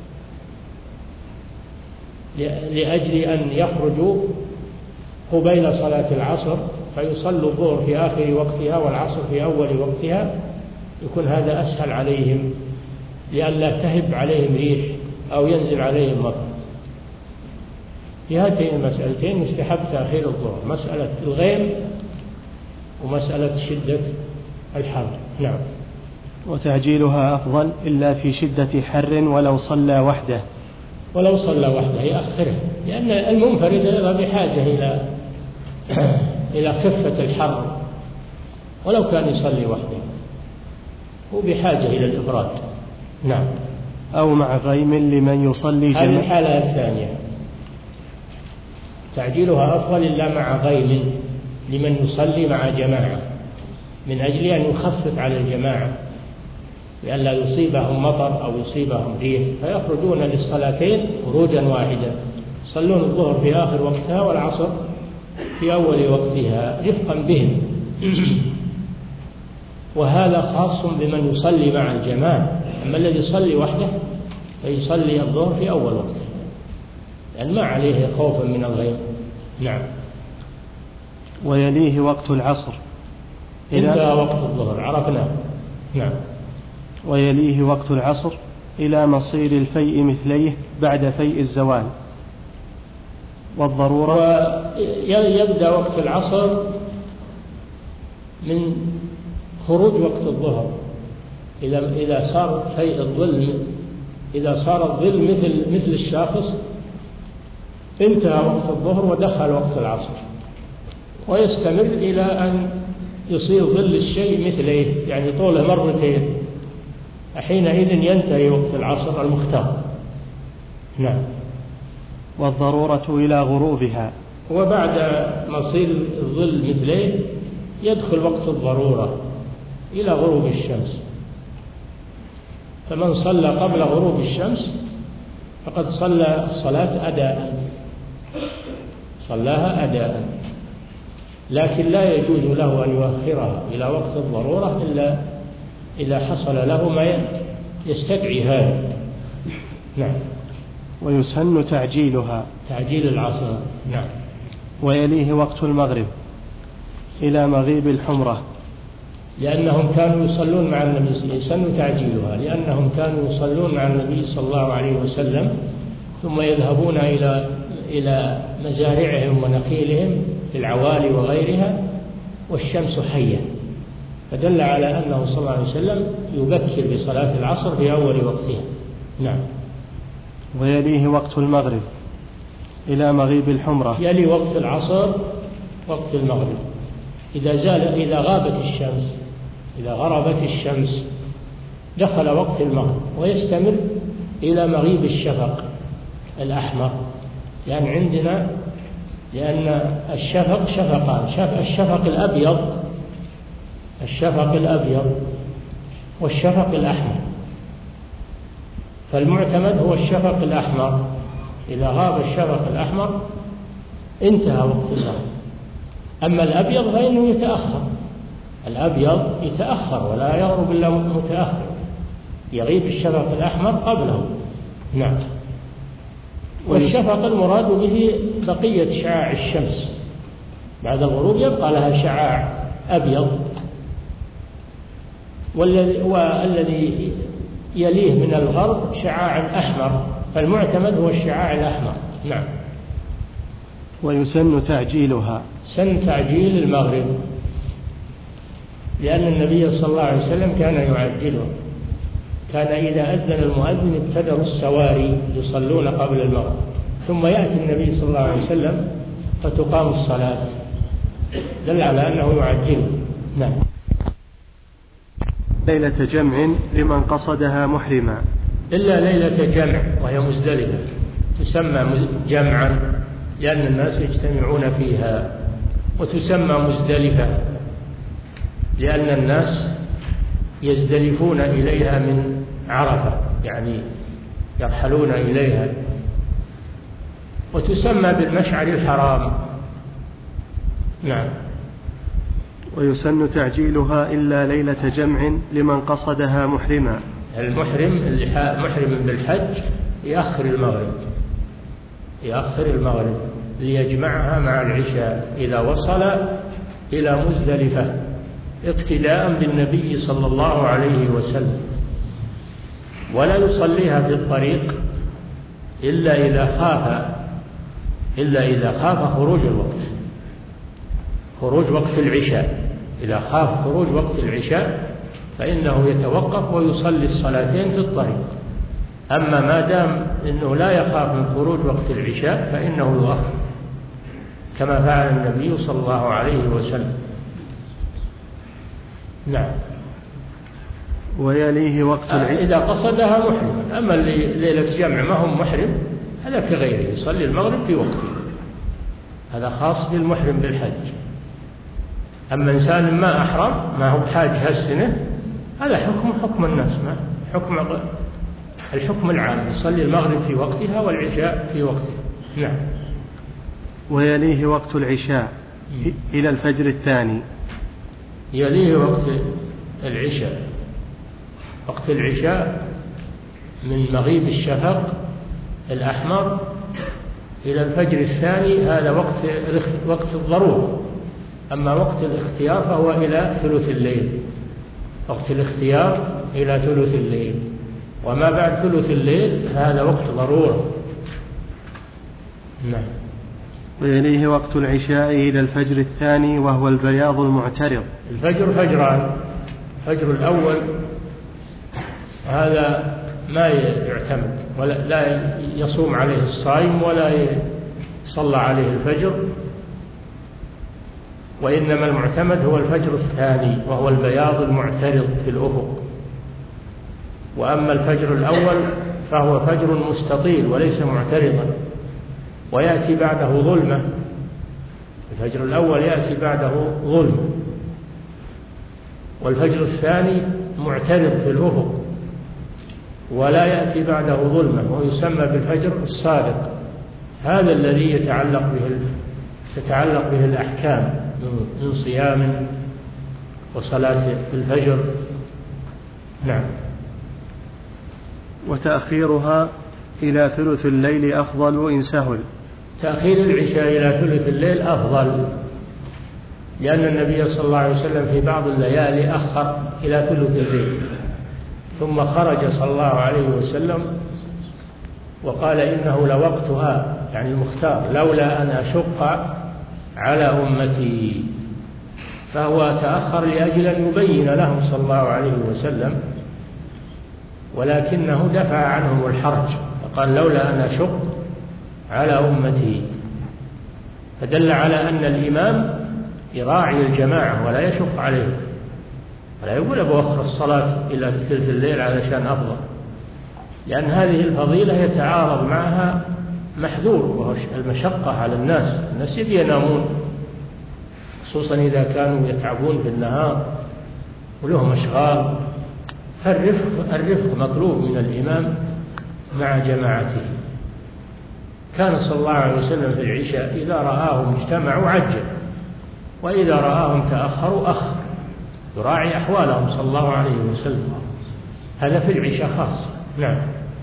لأجل أن يخرجوا قبيل صلاة العصر فيصلوا الظهر في آخر وقتها والعصر في أول وقتها، يكون هذا أسهل عليهم لئلا تهب عليهم ريح أو ينزل عليهم مطر. في هاتين المسألتين يستحب تأخير الظهر، مسألة الغيم ومسألة شدة الحر. نعم. وتعجيلها أفضل إلا في شدة حر ولو صلى وحده. ولو صلى وحده يأخره، لأن المنفرد أيضا بحاجة إلى إلى خفة الحر، ولو كان يصلي وحده هو بحاجة إلى الإبراد. نعم. أو مع غيم لمن يصلي جماعة. هذه الحالة الثانية تعجيلها أفضل إلا مع غيم لمن يصلي مع جماعة، من أجل أن يخفف على الجماعة لئلا يصيبهم مطر أو يصيبهم ريح فيخرجون للصلاتين خروجا واحدا، يصلون الظهر في آخر وقتها والعصر في أول وقتها رفقا بهم. وهذا خاص بمن يصلي مع الجماعة، أما الذي يصلي وحده فيصلي الظهر في أول وقته لأن ما عليه خوفا من الغيم. نعم. ويليه وقت العصر. انتهى وقت الظهر عرفناه. نعم. ويليه وقت العصر إلى مصير الفيء مثليه بعد فيء الزوال. والضرورة ويبدأ وقت العصر من خروج وقت الظهر، إذا إذا صار فيء الظل إذا صار الظل مثل مثل الشاخص انتهى وقت الظهر ودخل وقت العصر، ويستمر إلى أن يصير ظل الشيء مثله، يعني طوله مرتين، حينئذ ينتهي وقت العصر المختار. نعم. والضرورة إلى غروبها. وبعد مصير الظل مثله يدخل وقت الضرورة إلى غروب الشمس، فمن صلى قبل غروب الشمس فقد صلى الصلاة أداء، صلاها أداء، لكن لا يجوز له أن يؤخرها إلى وقت الضرورة إلا إذا حصل له ما يستدعي هذا. نعم. ويسن تعجيلها، تعجيل العصر. نعم. ويليه وقت المغرب إلى مغيب الحمرة، لأنهم كانوا يصلون مع النبي، يسن تعجيلها لأنهم كانوا يصلون مع النبي صلى الله عليه وسلم ثم يذهبون إلى إلى مزارعهم ونخيلهم في العوالي وغيرها والشمس حية، فدل على أنه صلى الله عليه وسلم يبكر بصلاة العصر في أول وقتها. نعم. ويليه وقت المغرب إلى مغيب الحمرة، يلي وقت العصر وقت المغرب إذا زال إذا غابت الشمس، إذا غربت الشمس دخل وقت المغرب ويستمر إلى مغيب الشفق الأحمر، لأن يعني عندنا لأن الشفق شفقان، الشفق الأبيض الشفق الأبيض والشفق الأحمر، فالمعتمد هو الشفق الأحمر، إذا غاب الشفق الأحمر انتهى وقت المغرب. أما الأبيض فإنه يتأخر، الأبيض يتأخر ولا يغرب إلا متأخر، يغيب الشفق الأحمر قبله. نعم. والشفق المراد به بقية شعاع الشمس، بعد الغروب يبقى لها شعاع أبيض، والذي يليه من الغرب شعاع أحمر، فالمعتمد هو الشعاع الأحمر. نعم. ويسن تعجيلها، سن تعجيل المغرب، لأن النبي صلى الله عليه وسلم كان يعجله، كان إذا أذن المؤذن ابتدروا السواري يصلون قبل المغرب، ثم يأتي النبي صلى الله عليه وسلم فتقام الصلاة، دل على أنه يعجله. نعم. ليلة جمع لمن قصدها محرما، إلا ليلة جمع وهي مزدلفة تسمى جمعا لأن الناس يجتمعون فيها، وتسمى مزدلفة لأن الناس يزدلفون إليها من عرفة، يعني يرحلون إليها، وتسمى بالمشعر الحرام. نعم. ويسن تعجيلها إلا ليلة جمع لمن قصدها محرما، المحرم اللي محرم بالحج يأخر المغرب، يأخر المغرب ليجمعها مع العشاء إذا وصل إلى مزدلفة اقتداء بالنبي صلى الله عليه وسلم، ولا يصليها في الطريق إلا إذا خاف إلا إذا خاف خروج الوقت، خروج وقت العشاء، إذا خاف خروج وقت العشاء فإنه يتوقف ويصلي الصلاتين في الطريق. أما ما دام أنه لا يخاف من خروج وقت العشاء فإنه يؤخر كما فعل النبي صلى الله عليه وسلم. نعم. ويليه وقت العيد إذا قصدها محرم. أما ليلة جمع ما هم محرم هذا كغيره، يصلي المغرب في وقته، هذا خاص بالمحرم بالحج. أما إنسان ما أحرم ما هو بحاج هالسنة هذا حكم حكم الناس، ما حكم الحكم العام، يصلي المغرب في وقتها والعشاء في وقتها. نعم. ويليه وقت العشاء إلى الفجر الثاني، يليه وقت العشاء، وقت العشاء من مغيب الشفق الأحمر إلى الفجر الثاني، هذا وقت وقت الضرورة. أما وقت الاختيار فهو إلى ثلث الليل، وقت الاختيار إلى ثلث الليل، وما بعد ثلث الليل هذا وقت ضرورة. نعم. ويليه وقت العشاء إلى الفجر الثاني وهو البياض المعترض. الفجر فجران، الفجر الأول هذا ما يعتمد ولا لا يصوم عليه الصائم ولا يصلى عليه الفجر، وإنما المعتمد هو الفجر الثاني وهو البياض المعترض في الأفق. وأما الفجر الأول فهو فجر مستطيل وليس معترضا، ويأتي بعده ظلمة. الفجر الأول يأتي بعده ظلمة، والفجر الثاني معترض في الأفق ولا يأتي بعده ظلمة، ويسمى بالفجر الصادق. هذا الذي يتعلق به تتعلق به الأحكام من صيام وصلاة الفجر. نعم. وتأخيرها إلى ثلث الليل أفضل إن سهل. تأخير العشاء إلى ثلث الليل أفضل، لأن النبي صلى الله عليه وسلم في بعض الليالي أخر إلى ثلث الليل، ثم خرج صلى الله عليه وسلم وقال إنه لوقتها، يعني المختار، لولا أن أشق على أمتي. فهو تأخر لأجل أن يبين لهم صلى الله عليه وسلم، ولكنه دفع عنهم الحرج، فقال لولا أن أشق على أمتي، فدل على أن الإمام يراعي الجماعة ولا يشق عليهم، ولا يقول أبو أخر الصلاة إلى ثلث الليل علشان أفضل، لأن هذه الفضيلة يتعارض معها محذور، وهو المشقة على الناس. الناس يبي ينامون، خصوصا إذا كانوا يتعبون في النهار ولهم أشغال. فالرفق الرفق مطلوب من الإمام مع جماعته. كان صلى الله عليه وسلم في العشاء إذا رآهم اجتمعوا عجل، وإذا رآهم تأخروا أخر، يراعي أحوالهم صلى الله عليه وسلم. هذا في العشاء خاصة. نعم.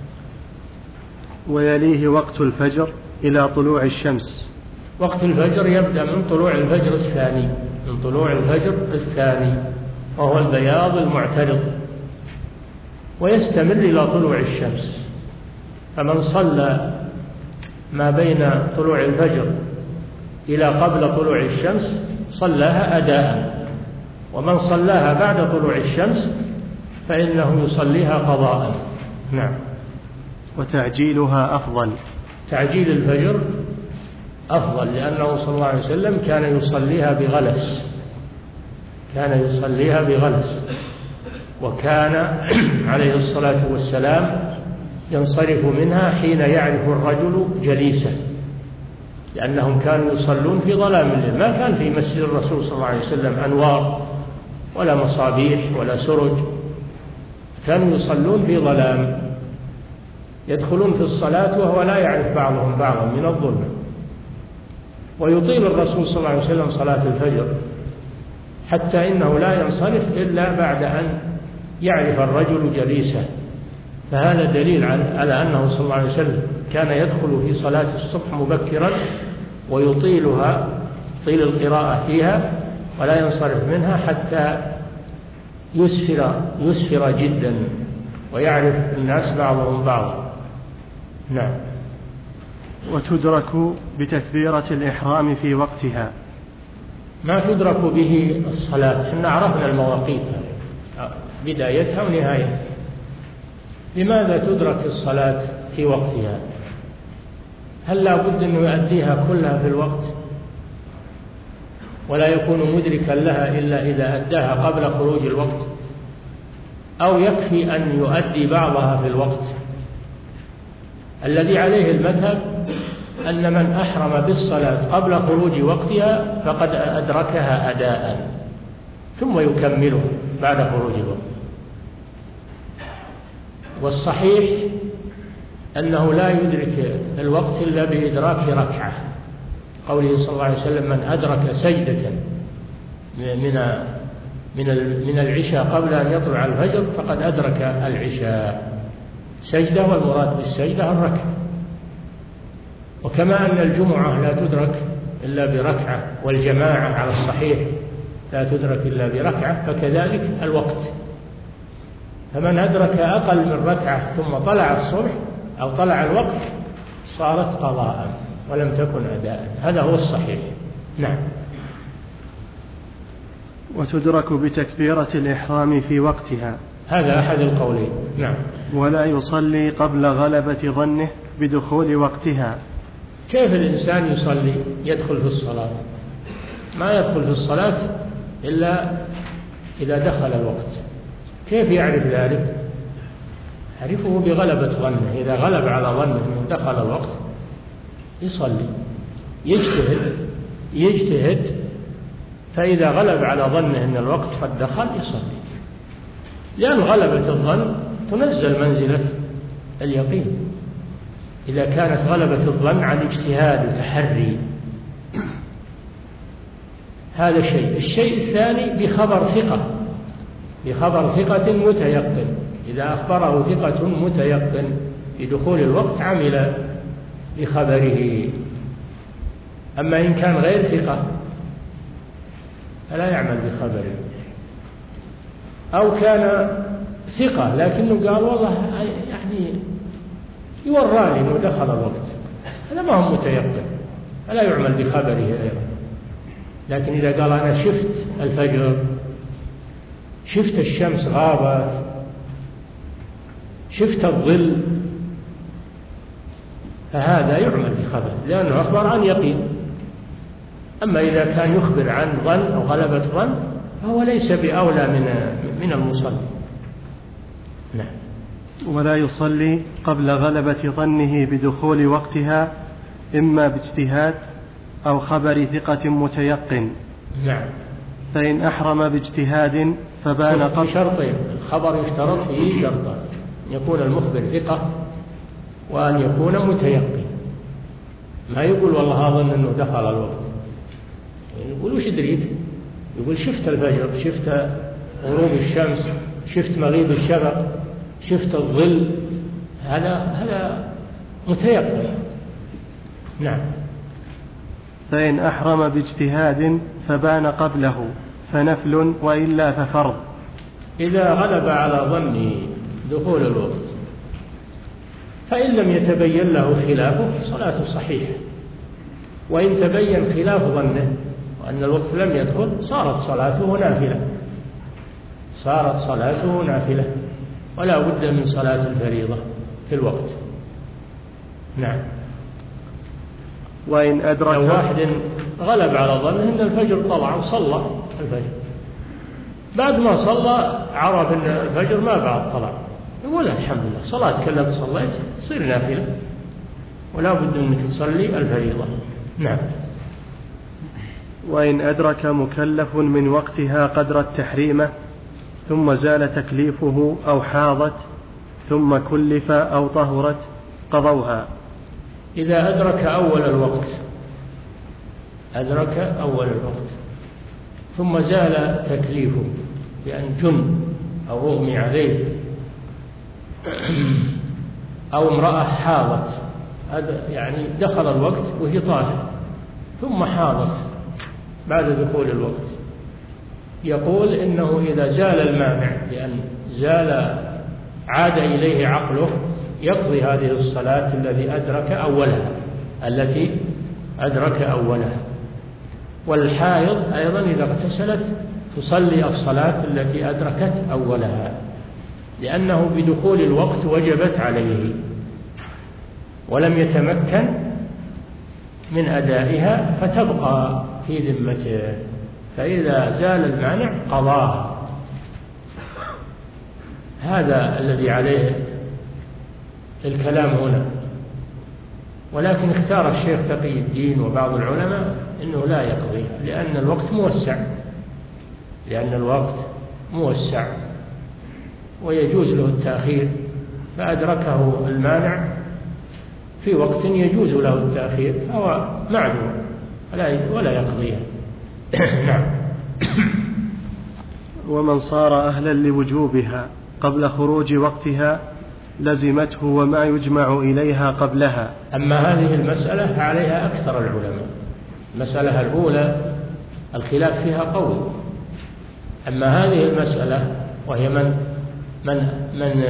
ويليه وقت الفجر إلى طلوع الشمس. وقت الفجر يبدأ من طلوع الفجر الثاني، من طلوع الفجر الثاني وهو البياض المعترض، ويستمر إلى طلوع الشمس. فمن صلى ما بين طلوع الفجر إلى قبل طلوع الشمس صلاها أداء، ومن صلاها بعد طلوع الشمس فإنه يصليها قضاء. نعم. وتعجيلها أفضل. تعجيل الفجر أفضل، لأنه صلى الله عليه وسلم كان يصليها بغلس، كان يصليها بغلس، وكان عليه الصلاة والسلام ينصرف منها حين يعرف الرجل جليسا، لأنهم كانوا يصلون في ظلام الليل، ما كان في مسجد الرسول صلى الله عليه وسلم أنوار ولا مصابيح ولا سرج، كانوا يصلون في ظلام، يدخلون في الصلاة وهو لا يعرف بعضهم بعضا من الظلم. ويطيل الرسول صلى الله عليه وسلم صلاة الفجر حتى إنه لا ينصرف إلا بعد أن يعرف الرجل جليسه. فهذا دليل على أنه صلى الله عليه وسلم كان يدخل في صلاة الصبح مبكرا ويطيلها، طيل القراءة فيها، ولا ينصرف منها حتى يسفر يسفر جدا ويعرف الناس بعضهم بعضا. نعم. وتدرك بتكبيرة الإحرام في وقتها. ما تدرك به الصلاة، احنا عرفنا المواقيت بدايتها ونهايتها. لماذا تدرك الصلاة في وقتها؟ هل لا بد أن يؤديها كلها في الوقت ولا يكون مدركا لها إلا إذا أداها قبل خروج الوقت، أو يكفي أن يؤدي بعضها في الوقت؟ الذي عليه المذهب أن من أحرم بالصلاة قبل خروج وقتها فقد أدركها أداء، ثم يكملها بعد خروج الوقت. والصحيح أنه لا يدرك الوقت إلا بإدراك ركعة، قوله صلى الله عليه وسلم من أدرك سجدة من من من العشاء قبل أن يطلع الفجر فقد أدرك العشاء. سجدة، والمراد بالسجدة الركعة. وكما أن الجمعة لا تدرك إلا بركعة، والجماعة على الصحيح لا تدرك إلا بركعة، فكذلك الوقت. فمن أدرك أقل من ركعة ثم طلع الصبح أو طلع الوقت صارت قضاء ولم تكن أداء. هذا هو الصحيح. نعم. وتدرك بتكبيرة الإحرام في وقتها. هذا أحد القولين. نعم. ولا يصلي قبل غلبة ظنه بدخول وقتها. كيف الإنسان يصلي يدخل في الصلاة؟ ما يدخل في الصلاة إلا إذا دخل الوقت. كيف يعرف ذلك؟ يعرفه بغلبة ظنه. إذا غلب على ظنه أنه دخل الوقت يصلي، يجتهد يجتهد فإذا غلب على ظنه أن الوقت قد دخل يصلي، لأن غلبة الظن تنزل منزلة اليقين إذا كانت غلبة الظن عن اجتهاد وتحري. هذا شيء. الشيء الثاني بخبر ثقة، بخبر ثقة متيقن. إذا أخبره ثقة متيقن بدخول الوقت عمل بخبره. أما إن كان غير ثقة فلا يعمل بخبره. أو كان ثقة لكنه قال والله يعني يوراني أنه دخل الوقت، هذا ما هو متيقن، فلا يعمل بخبره أيضا. لكن إذا قال أنا شفت الفجر، شفت الشمس غابت، شفت الظل، فهذا يعمل بخبر لأنه أخبر عن يقين. أما إذا كان يخبر عن ظن أو غلبة ظن فهو ليس بأولى من من المصلي. نعم. ولا يصلي قبل غلبة ظنه بدخول وقتها إما باجتهاد أو خبر ثقة متيقن. نعم. فإن أحرم باجتهاد فبان قبل شرطين. الخبر يشترط فيه شرطان: يكون المخبر ثقة وأن يكون متيقن. ما يقول والله أظن أنه دخل الوقت، يقول وش دريك؟ يقول شفت الفجر، شفت غروب الشمس، شفت مغيب الشفق، شفت الظل، هذا هذا متيقن. نعم. فإن أحرم باجتهاد فبان قبله فنفل وإلا ففرض. إذا غلب على ظنه دخول الوقت فإن لم يتبين له خلافه صلاته صحيحة، وإن تبين خلاف ظنه وأن الوقت لم يدخل صارت صلاته نافلة، صارت صلاته نافلة ولا بد من صلاة الفريضة في الوقت. نعم. وإن أدرك لو واحد غلب على ظنه أن الفجر طلع وصلى الفجر، بعد ما صلى عرف أن الفجر ما بعد طلع، يقول الحمد لله صلاة كلها صليت تصير نافلة ولا بد أنك تصلي الفريضة. نعم. وإن أدرك مكلف من وقتها قدر التحريمة ثم زال تكليفه أو حاضت ثم كلف أو طهرت قضوها. إذا أدرك أول الوقت، أدرك أول الوقت ثم زال تكليفه بأن جن أو أغمي عليه أو امرأة حاضت، هذا يعني دخل الوقت وهي طاهرة ثم حاضت بعد دخول الوقت، يقول إنه إذا زال المانع بأن زال عاد إليه عقله يقضي هذه الصلاة التي أدرك أولها التي أدرك أولها. والحائض أيضا إذا اغتسلت تصلي الصلاة التي أدركت أولها، لأنه بدخول الوقت وجبت عليه ولم يتمكن من أدائها فتبقى في ذمته، فإذا زال المانع قضاها. هذا الذي عليه الكلام هنا. ولكن اختار الشيخ تقي الدين وبعض العلماء أنه لا يقضيها لأن الوقت موسع، لأن الوقت موسع ويجوز له التأخير، فأدركه المانع في وقت يجوز له التأخير فهو معذور ولا يقضيها. نعم. ومن صار أهلا لوجوبها قبل خروج وقتها لزمته وما يجمع إليها قبلها. أما هذه المسألة فعليها أكثر العلماء. المسألة الأولى الخلاف فيها قوي، أما هذه المسألة وهي من من من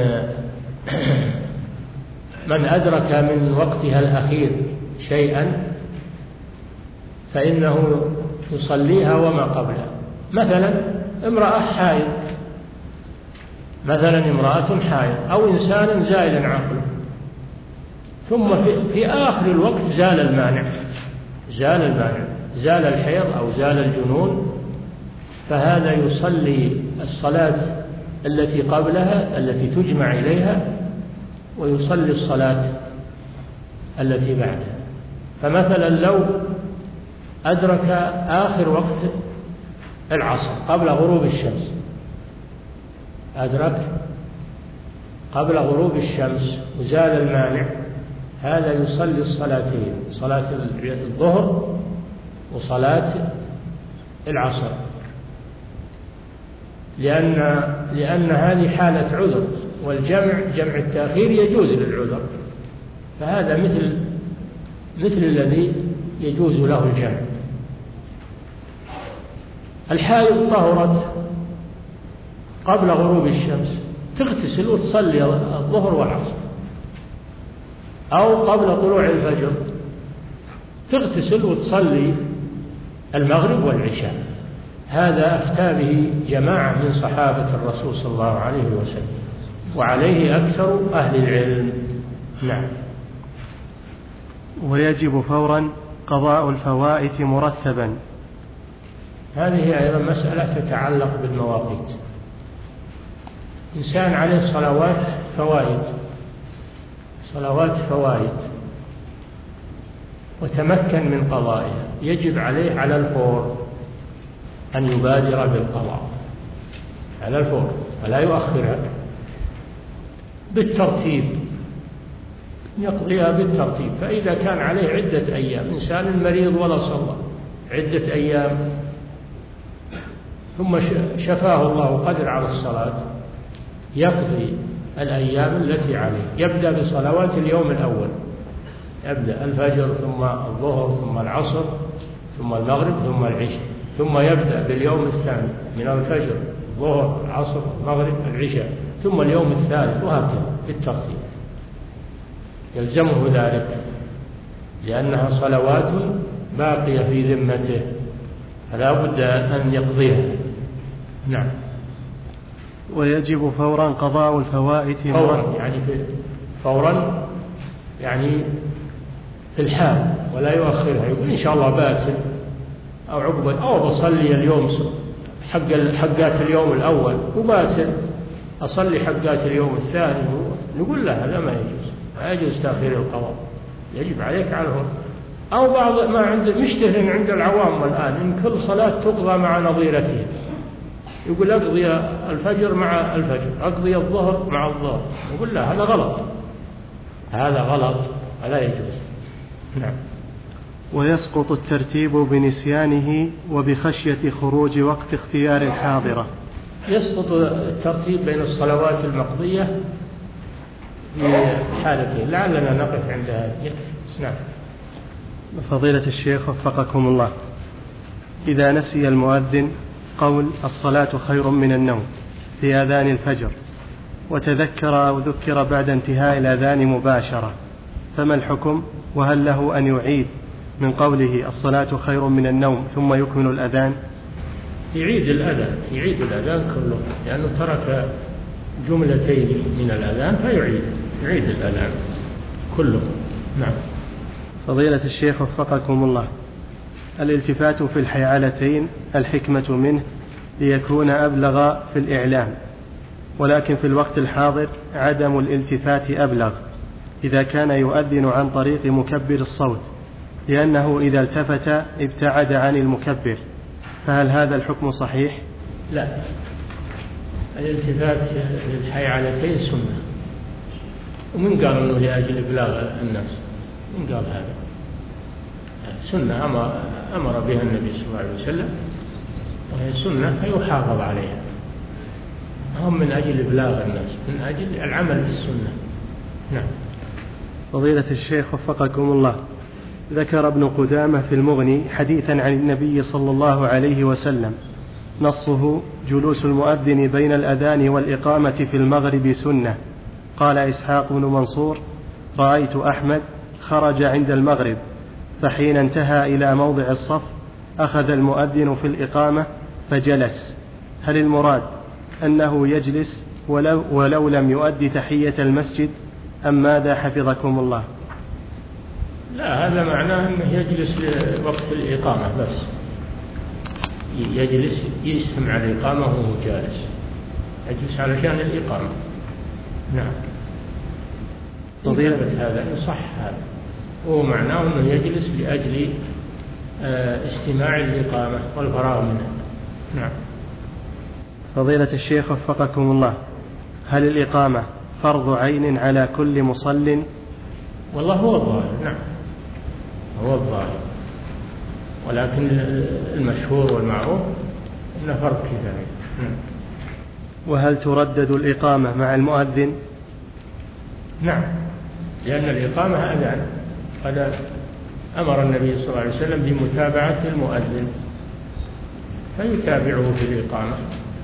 من أدرك من وقتها الأخير شيئا فإنه يصليها وما قبلها. مثلا امرأة حائض، مثلا امرأة حائض أو إنسان زائل عقله ثم في, في آخر الوقت زال المانع، زال المانع زال الحيض أو زال الجنون، فهذا يصلي الصلاة التي قبلها التي تجمع إليها ويصلي الصلاة التي بعدها. فمثلا لو أدرك آخر وقت العصر قبل غروب الشمس، أدرك قبل غروب الشمس وزال المانع، هذا يصلي الصلاتين، صلاة الظهر وصلاة العصر، لأن لأن هذه حالة عذر، والجمع جمع التأخير يجوز للعذر، فهذا مثل مثل الذي يجوز له الجمع. الحائض طهرت قبل غروب الشمس تغتسل وتصلي الظهر والعصر، أو قبل طلوع الفجر تغتسل وتصلي المغرب والعشاء. هذا أفتى به جماعة من صحابة الرسول صلى الله عليه وسلم، وعليه أكثر أهل العلم. نعم. ويجب فورا قضاء الفوائت مرتبا. هذه أيضا مسألة تتعلق بالمواقيت. إنسان عليه صلوات فوائد صلوات فوائد وتمكن من قضائها، يجب عليه على الفور أن يبادر بالقضاء على الفور ولا يؤخرها، بالترتيب يقضيها بالترتيب. فإذا كان عليه عدة أيام، إنسان مريض ولا صلى عدة أيام ثم شفاه الله قدر على الصلاة، يقضي الأيام التي عليه، يبدأ بصلوات اليوم الأول، يبدأ الفجر ثم الظهر ثم العصر ثم المغرب ثم العشاء، ثم يبدأ باليوم الثاني من الفجر الظهر العصر المغرب العشاء، ثم اليوم الثالث، وهكذا بالترتيب. يلزمه ذلك لأنها صلوات باقية في ذمته، فلا بد أن يقضيها. نعم. ويجب فورا قضاء الفوائت فورا يعني فورا يعني في الحال ولا يؤخرها، يقول إن شاء الله باسل أو عقب أو بصلي اليوم حق حقات اليوم الأول وباسل أصلي حقات اليوم الثاني، نقول له هذا ما يجوز، ما يجوز تأخير القضاء، يجب عليك عنه. أو بعض ما عند مشتهر عند العوام الآن إن كل صلاة تقضى مع نظيرتها، يقول أقضي الفجر مع الفجر، أقضي الظهر مع الظهر، نقول لا هذا غلط، هذا غلط ولا يجوز. نعم. ويسقط الترتيب بنسيانه وبخشية خروج وقت اختيار الحاضرة. يسقط الترتيب بين الصلوات المقضية في حالتين، لعلنا نقف عند هذه. نعم. فضيلة الشيخ وفقكم الله، إذا نسي المؤذن قول الصلاة خير من النوم في أذان الفجر وتذكر أو ذكر بعد انتهاء الأذان مباشرة، فما الحكم؟ وهل له أن يعيد من قوله الصلاة خير من النوم ثم يكمل الأذان؟ يعيد الأذان يعيد الأذان كله، لأنه ترك جملتين من الأذان فيعيد يعيد الأذان كله. نعم. فضيلة الشيخ وفقكم الله، الالتفات في الحيعلتين الحكمة منه ليكون أبلغ في الإعلام، ولكن في الوقت الحاضر عدم الالتفات أبلغ إذا كان يؤذن عن طريق مكبر الصوت، لأنه إذا التفت ابتعد عن المكبر، فهل هذا الحكم صحيح؟ لا، الالتفات للحيعلتين سنة، ومن قال أنه لأجل إبلاغ الناس؟ من قال هذا؟ سنة أمر, أمر بها النبي صلى الله عليه وسلم، وهي سنة فيحافظ عليها، هم من أجل إبلاغ الناس، من أجل العمل بالسنة. نعم. فضيلة الشيخ وفقكم الله، ذكر ابن قدامة في المغني حديثا عن النبي صلى الله عليه وسلم نصه جلوس المؤذن بين الأذان والإقامة في المغرب سنة. قال إسحاق بن منصور: رأيت أحمد خرج عند المغرب، فحين انتهى إلى موضع الصف أخذ المؤذن في الإقامة فجلس. هل المراد أنه يجلس ولو, ولو لم يؤدي تحية المسجد أم ماذا حفظكم الله؟ لا، هذا معناه أنه يجلس لوقت الإقامة بس، يجلس يستمع الإقامة وهو جالس، يجلس علشان الإقامة. نعم. فضيلة هذا إن صح هذا، وهو معناه أنه يجلس لأجل استماع الإقامة والفراغ منها. نعم. فضيلة الشيخ وفقكم الله، هل الإقامة فرض عين على كل مصل؟ والله هو الظاهر، نعم هو الظاهر، ولكن المشهور والمعروف أنه فرض كفاية. وهل تردد الإقامة مع المؤذن؟ نعم، لأن الإقامة أذان، قد أمر النبي صلى الله عليه وسلم بمتابعة المؤذن فيتابعه في الإقامة.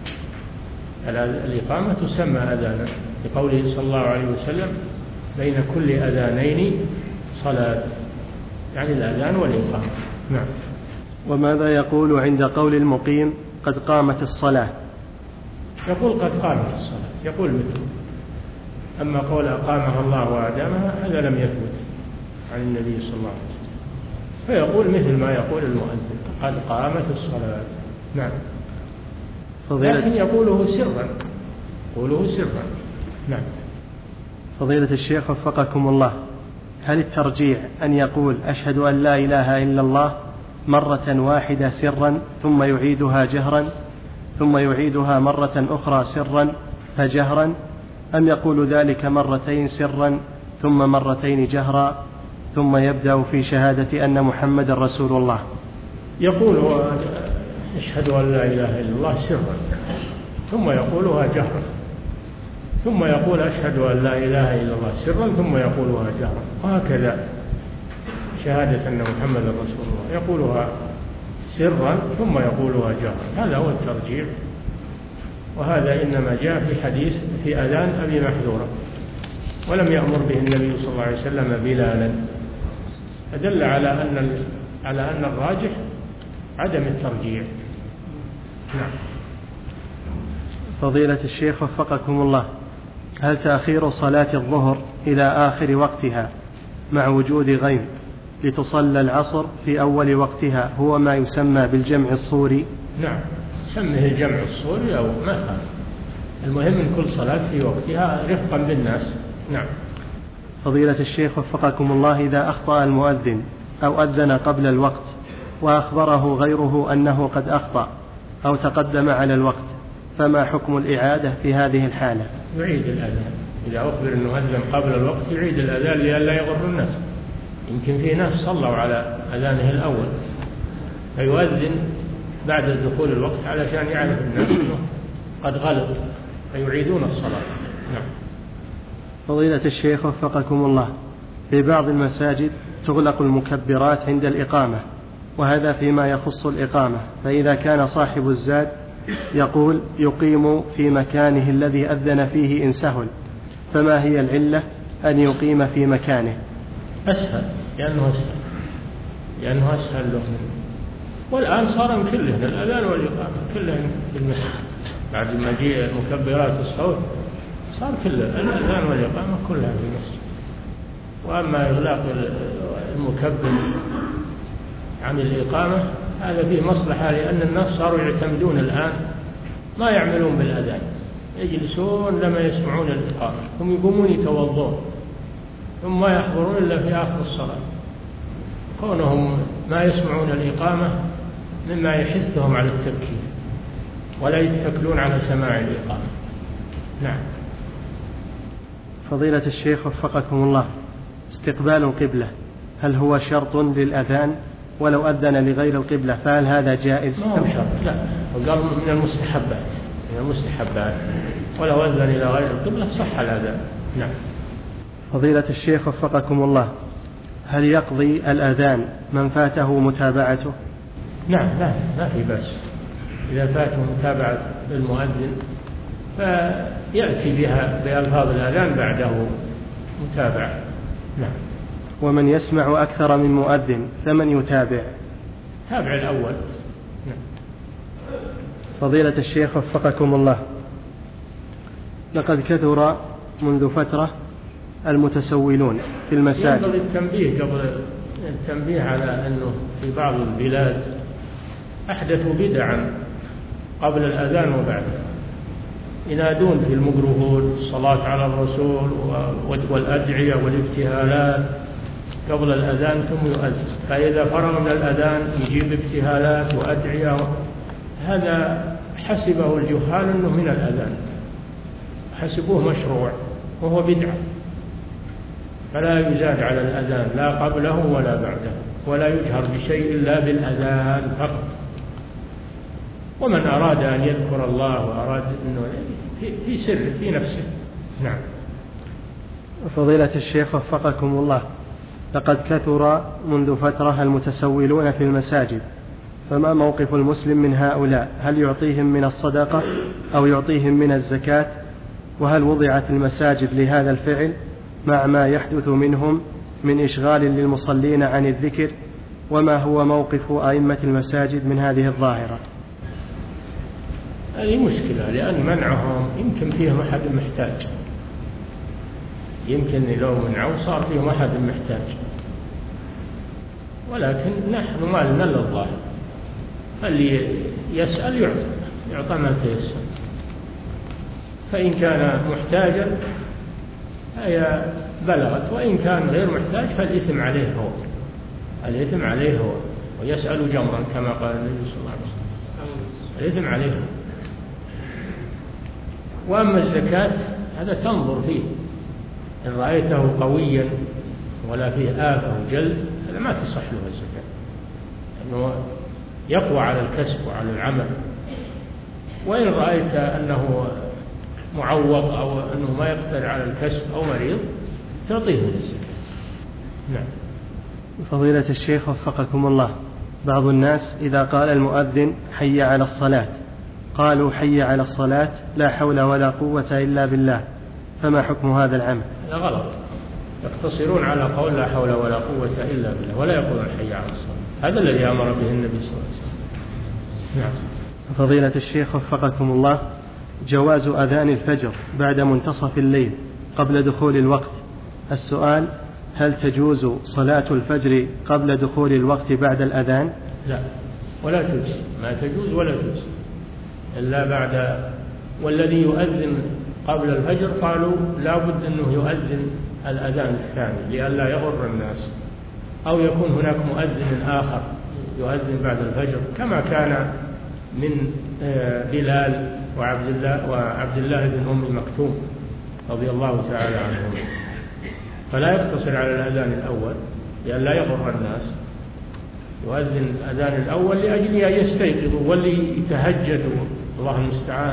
الإقامة تسمى أذانا لقوله صلى الله عليه وسلم بين كل أذانين صلاة، يعني الأذان والإقامة. نعم. وماذا يقول عند قول المقيم قد قامت الصلاة؟ يقول قد قامت الصلاة، يقول مثله. أما قول أقامها الله وأدامها هذا لم يثبت عن النبي صلى الله عليه وسلم، فيقول مثل ما يقول المؤذن قد قامت الصلاة. نعم. لكن يقوله سرا، يقوله سرا. نعم. فضيلة الشيخ وفقكم الله، هل الترجيح أن يقول أشهد أن لا إله إلا الله مرة واحدة سرا ثم يعيدها جهرا ثم يعيدها مرة أخرى سرا فجهرا، أم يقول ذلك مرتين سرا ثم مرتين جهرا ثم يبدأ في شهادة أن محمد رسول الله؟ يقول أشهد أن لا إله إلا الله سرا ثم يقولها جهرا، ثم يقول أشهد أن لا إله إلا الله سرا ثم يقولها جهرا، وهكذا شهادة أن محمد رسول الله يقولها سرا ثم يقولها جهرا. هذا هو الترجيح، وهذا إنما جاء في حديث في أذان أبي محذورة، ولم يأمر به النبي صلى الله عليه وسلم بلالا، فدل على أن على أن الراجح عدم الترجيح. نعم. فضيلة الشيخ وفقكم الله، هل تأخير صلاة الظهر إلى آخر وقتها مع وجود غيم لتصلى العصر في أول وقتها هو ما يسمى بالجمع الصوري؟ نعم، سمه الجمع الصوري أو ما كان، المهم من كل صلاة في وقتها رفقا بالناس. نعم. فضيلة الشيخ وفقكم الله، إذا أخطأ المؤذن أو أذن قبل الوقت وأخبره غيره أنه قد أخطأ أو تقدم على الوقت، فما حكم الإعادة في هذه الحالة؟ يعيد الأذان، إذا أخبر أنه أذن قبل الوقت يعيد الأذان لئلا يغر الناس. يمكن في ناس صلوا على أذانه الأول فيؤذن بعد دخول الوقت علشان يعرف الناس أنه قد غلط فيعيدون الصلاة. نعم. فضيلة الشيخ وفقكم الله، في بعض المساجد تغلق المكبرات عند الإقامة، وهذا فيما يخص الإقامة، فإذا كان صاحب الزاد يقول يقيم في مكانه الذي أذن فيه إن سهل، فما هي العلة أن يقيم في مكانه؟ أسهل، لأنه أسهل لأنه أسهل له. والآن صار كلهن الأذان والإقامة كلهن في المسجد بعد ما جاء مكبرات الصوت، صار كل الأذان والإقامة كلها في المسجد. وأما إغلاق المكبر عن الإقامة هذا فيه مصلحة، لأن الناس صاروا يعتمدون الآن ما يعملون بالأذان، يجلسون لما يسمعون الإقامة ثم يقومون يتوضون ثم ما يحضرون إلا في آخر الصلاة. كونهم ما يسمعون الإقامة مما يحثهم على التبكير ولا يتكلون على سماع الإقامة. نعم. فضيلة الشيخ وفقكم الله، استقبال القبلة هل هو شرط للأذان؟ ولو أذن لغير القبلة فهل هذا جائز؟ ما هو شرط، لا، وقال من المستحبات من المستحبات ولو أذن إلى غير القبلة صح الأذان. نعم. فضيلة الشيخ وفقكم الله، هل يقضي الأذان من فاته متابعته؟ نعم، لا ما في بأس، إذا فاته متابعة المؤذن فيأتي بها بألفاظ الأذان بعده متابعة. نعم. ومن يسمع أكثر من مؤذن فمن يتابع؟ تابع الأول. نعم. فضيلة الشيخ وفقكم الله، لقد كثر منذ فترة المتسولون في المساجد. ينبغي التنبيه قبل التنبيه على أنه في بعض البلاد أحدثوا بدعا قبل الأذان وبعده، ينادون في الميكروفون الصلاة على الرسول والأدعية والابتهالات قبل الأذان ثم يؤذن، فإذا فرغ من الأذان يجيب ابتهالات وأدعية. هذا حسبه الجهال أنه من الأذان، حسبوه مشروع وهو بدعة، فلا يزاد على الأذان لا قبله ولا بعده، ولا يجهر بشيء إلا بالأذان فقط. ومن أراد أن يذكر الله وأراد أنه في سر في نفسه. نعم. فضيلة الشيخ وفقكم الله، لقد كثر منذ فترة المتسولون في المساجد، فما موقف المسلم من هؤلاء؟ هل يعطيهم من الصدقة أو يعطيهم من الزكاة؟ وهل وضعت المساجد لهذا الفعل مع ما يحدث منهم من إشغال للمصلين عن الذكر؟ وما هو موقف أئمة المساجد من هذه الظاهرة؟ هذه مشكلة، لأن منعهم يمكن فيهم أحد محتاج، يمكن لو منعوا صار فيهم أحد محتاج، ولكن نحن ما لنا إلا الظاهر. اللي يسأل يعطى يعطى ما تيسر، فإن كان محتاجا هي بلغت، وإن كان غير محتاج فالإثم عليه هو، الإثم عليه هو، ويسأل جمرا كما قال النبي صلى الله عليه وسلم، الإثم عليه هو. وأما الزكاة هذا تنظر فيه، إن رأيته قويا ولا فيه آفة وجلد هذا ما تصح له الزكاة، أنه يقوى على الكسب وعلى العمل. وإن رأيت أنه معوق أو أنه ما يقدر على الكسب أو مريض تعطيه الزكاة. نعم. فضيلة الشيخ وفقكم الله، بعض الناس إذا قال المؤذن حي على الصلاة قالوا حي على الصلاة لا حول ولا قوة إلا بالله، فما حكم هذا العمل؟ هذا غلط، يقتصرون على قول لا حول ولا قوة إلا بالله، ولا يقولون حي على الصلاة. هذا الذي أمر به النبي صلى الله عليه وسلم. نعم. فضيلة الشيخ وفقكم الله، جواز أذان الفجر بعد منتصف الليل قبل دخول الوقت. السؤال: هل تجوز صلاة الفجر قبل دخول الوقت بعد الأذان؟ لا، ولا تجوز، ما تجوز ولا تجوز إلا بعد. والذي يؤذن قبل الفجر قالوا لا بد أنه يؤذن الأذان الثاني لئلا يغر الناس، أو يكون هناك مؤذن آخر يؤذن بعد الفجر، كما كان من بلال وعبد الله وعبد الله بن أم مكتوم رضي الله تعالى عنهم. فلا يقتصر على الأذان الأول لئلا يغر الناس، يؤذن الأذان الأول لأجل أن يستيقظوا، واللي يتهجدوا الله المستعان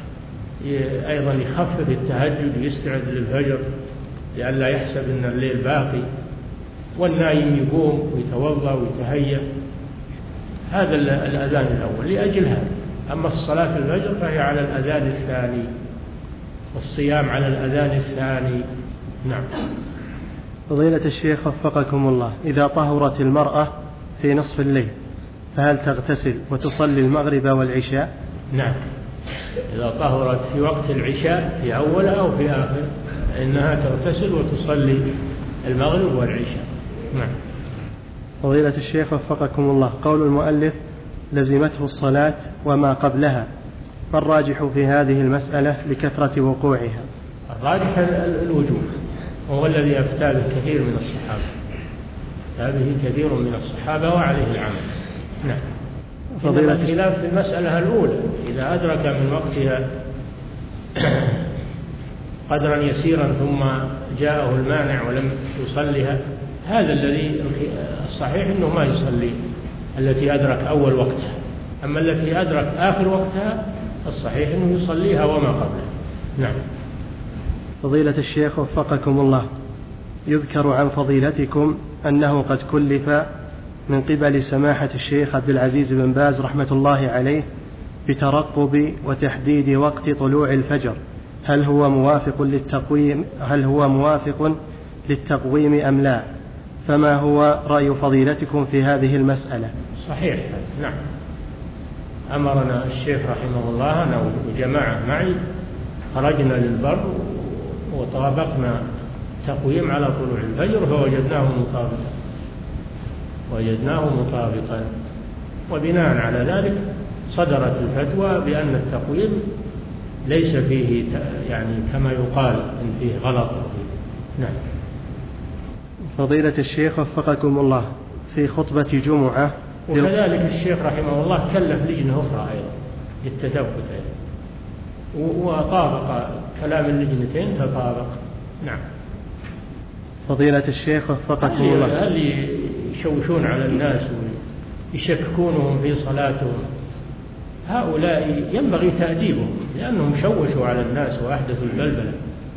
أيضا يخفف التهجد ويستعد للفجر لئلا يحسب أن الليل باقي، والنايم يقوم ويتوضأ ويتهيأ. هذا الأذان الأول لأجل هذا. أما الصلاة الفجر فهي على الأذان الثاني، والصيام على الأذان الثاني. نعم. فضيلة الشيخ وفقكم الله، إذا طهرت المرأة في نصف الليل فهل تغتسل وتصلي المغرب والعشاء؟ نعم، إذا طهرت في وقت العشاء في أوله أو في آخر إنها تغتسل وتصلي المغرب والعشاء. نعم. فضيلة الشيخ وفقكم الله، قول المؤلف لزمته الصلاة وما قبلها، فالراجح في هذه المسألة لكثرة وقوعها؟ الراجح الوجوب، وهو الذي أفتى به كثير من الصحابة، هذه كثير من الصحابة وعليه العمل. نعم. فضيلة الخلاف في المسألة الأولى، إذا أدرك من وقتها قدرا يسيرا ثم جاءه المانع ولم يصليها، هذا الذي الصحيح أنه ما يصلي التي أدرك أول وقتها. أما التي أدرك آخر وقتها الصحيح أنه يصليها وما قبلها. نعم. فضيلة الشيخ وفقكم الله، يذكر عن فضيلتكم أنه قد كلف من قبل سماحة الشيخ عبد العزيز بن باز رحمة الله عليه بترقب وتحديد وقت طلوع الفجر، هل هو موافق للتقويم هل هو موافق للتقويم أم لا؟ فما هو رأي فضيلتكم في هذه المسألة؟ صحيح. نعم، أمرنا الشيخ رحمه الله أنا وجماعة معي خرجنا للبر وطابقنا تقويم على طلوع الفجر فوجدناه مطابقا وجدناه مطابقا وبناء على ذلك صدرت الفتوى بأن التقويم ليس فيه يعني كما يقال إن فيه غلط. نعم. فضيلة الشيخ وفقكم الله، في خطبة جمعة وكذلك الشيخ رحمه الله كلف لجنة أخرى أيضا للتثبت، وطابق كلام اللجنتين تطابق نعم. فضيلة الشيخ وفقكم الله. هل يشوشون على الناس ويشككونهم في صلاتهم؟ هؤلاء ينبغي تأديبهم، لأنهم شوشوا على الناس وأحدثوا البلبلة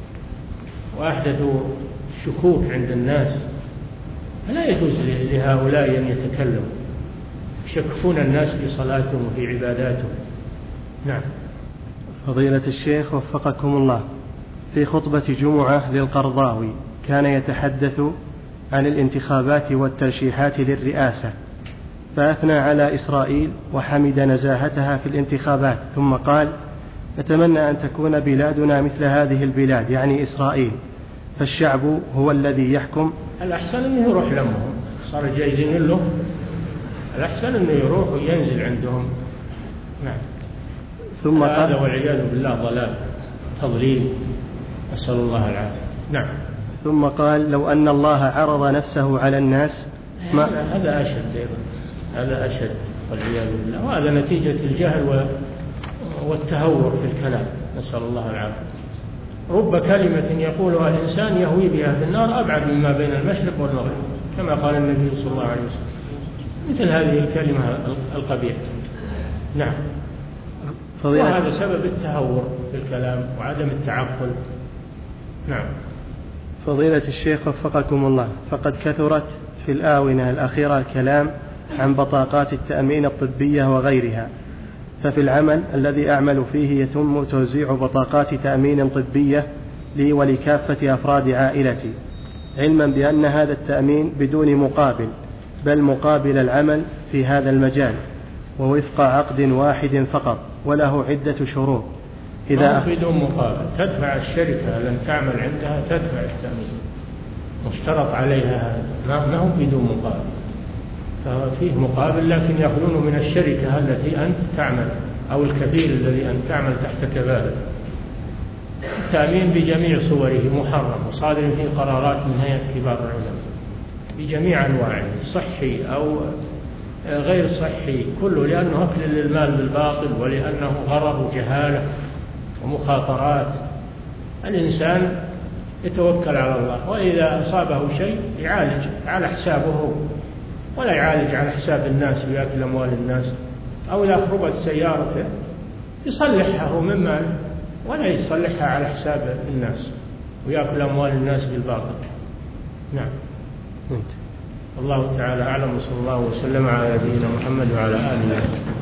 وأحدثوا الشكوك عند الناس. فلا يجوز لهؤلاء أن يتكلموا يشككون الناس في صلاتهم وفي عباداتهم. نعم. فضيلة الشيخ وفقكم الله، في خطبة جمعة للقرضاوي كان يتحدث عن الانتخابات والترشيحات للرئاسة، فأثنى على إسرائيل وحمد نزاهتها في الانتخابات، ثم قال: نتمنى أن تكون بلادنا مثل هذه البلاد، يعني إسرائيل، فالشعب هو الذي يحكم. الأحسن أنه يروح لهم، صار جايزين له، الأحسن أنه يروح وينزل عندهم. نعم. ثم قال: هذا والعياذ بالله ضلال تضليل، نسأل الله العافية. نعم. ثم قال: لو أن الله عرض نفسه على الناس ما هذا أشد أيضا، هذا أشد والعياذ بالله، وهذا نتيجة الجهل والتهور في الكلام، نسأل الله العافية. رب كلمة يقولها الإنسان يهوي بها في النار أبعد مما بين المشرق والمغرب، كما قال النبي صلى الله عليه وسلم، مثل هذه الكلمة القبيحة. نعم. وهذا سبب التهور في الكلام وعدم التعقل. نعم. فضيلة الشيخ وفقكم الله، فقد كثرت في الآونة الأخيرة الكلام عن بطاقات التأمين الطبية وغيرها، ففي العمل الذي أعمل فيه يتم توزيع بطاقات تأمين طبية لي ولكافة أفراد عائلتي، علما بأن هذا التأمين بدون مقابل، بل مقابل العمل في هذا المجال ووفق عقد واحد فقط، وله عدة شروط. إذا بدون مقابل تدفع الشركة لن تعمل عندها، تدفع التأمين مشترط عليها هذا، ما هو بدون مقابل، ففيه مقابل لكن يأخذون من الشركة التي أنت تعمل أو الكفيل الذي أنت تعمل تحت كفالته. التأمين بجميع صوره محرم، وصادر فيه قرارات من هيئة كبار العلماء بجميع أنواعه، صحي أو غير صحي كله، لأنه أكل للمال بالباطل، ولأنه غرر وجهالة ومخاطرات. الإنسان يتوكل على الله، وإذا أصابه شيء يعالج على حسابه، ولا يعالج على حساب الناس ويأكل أموال الناس، أو إذا خربت سيارته يصلحها من ماله، ولا يصلحها على حساب الناس ويأكل أموال الناس بالباطل. نعم. الله تعالى أعلم، وصلى الله وسلم على نبينا محمد وعلى آله وصحبه.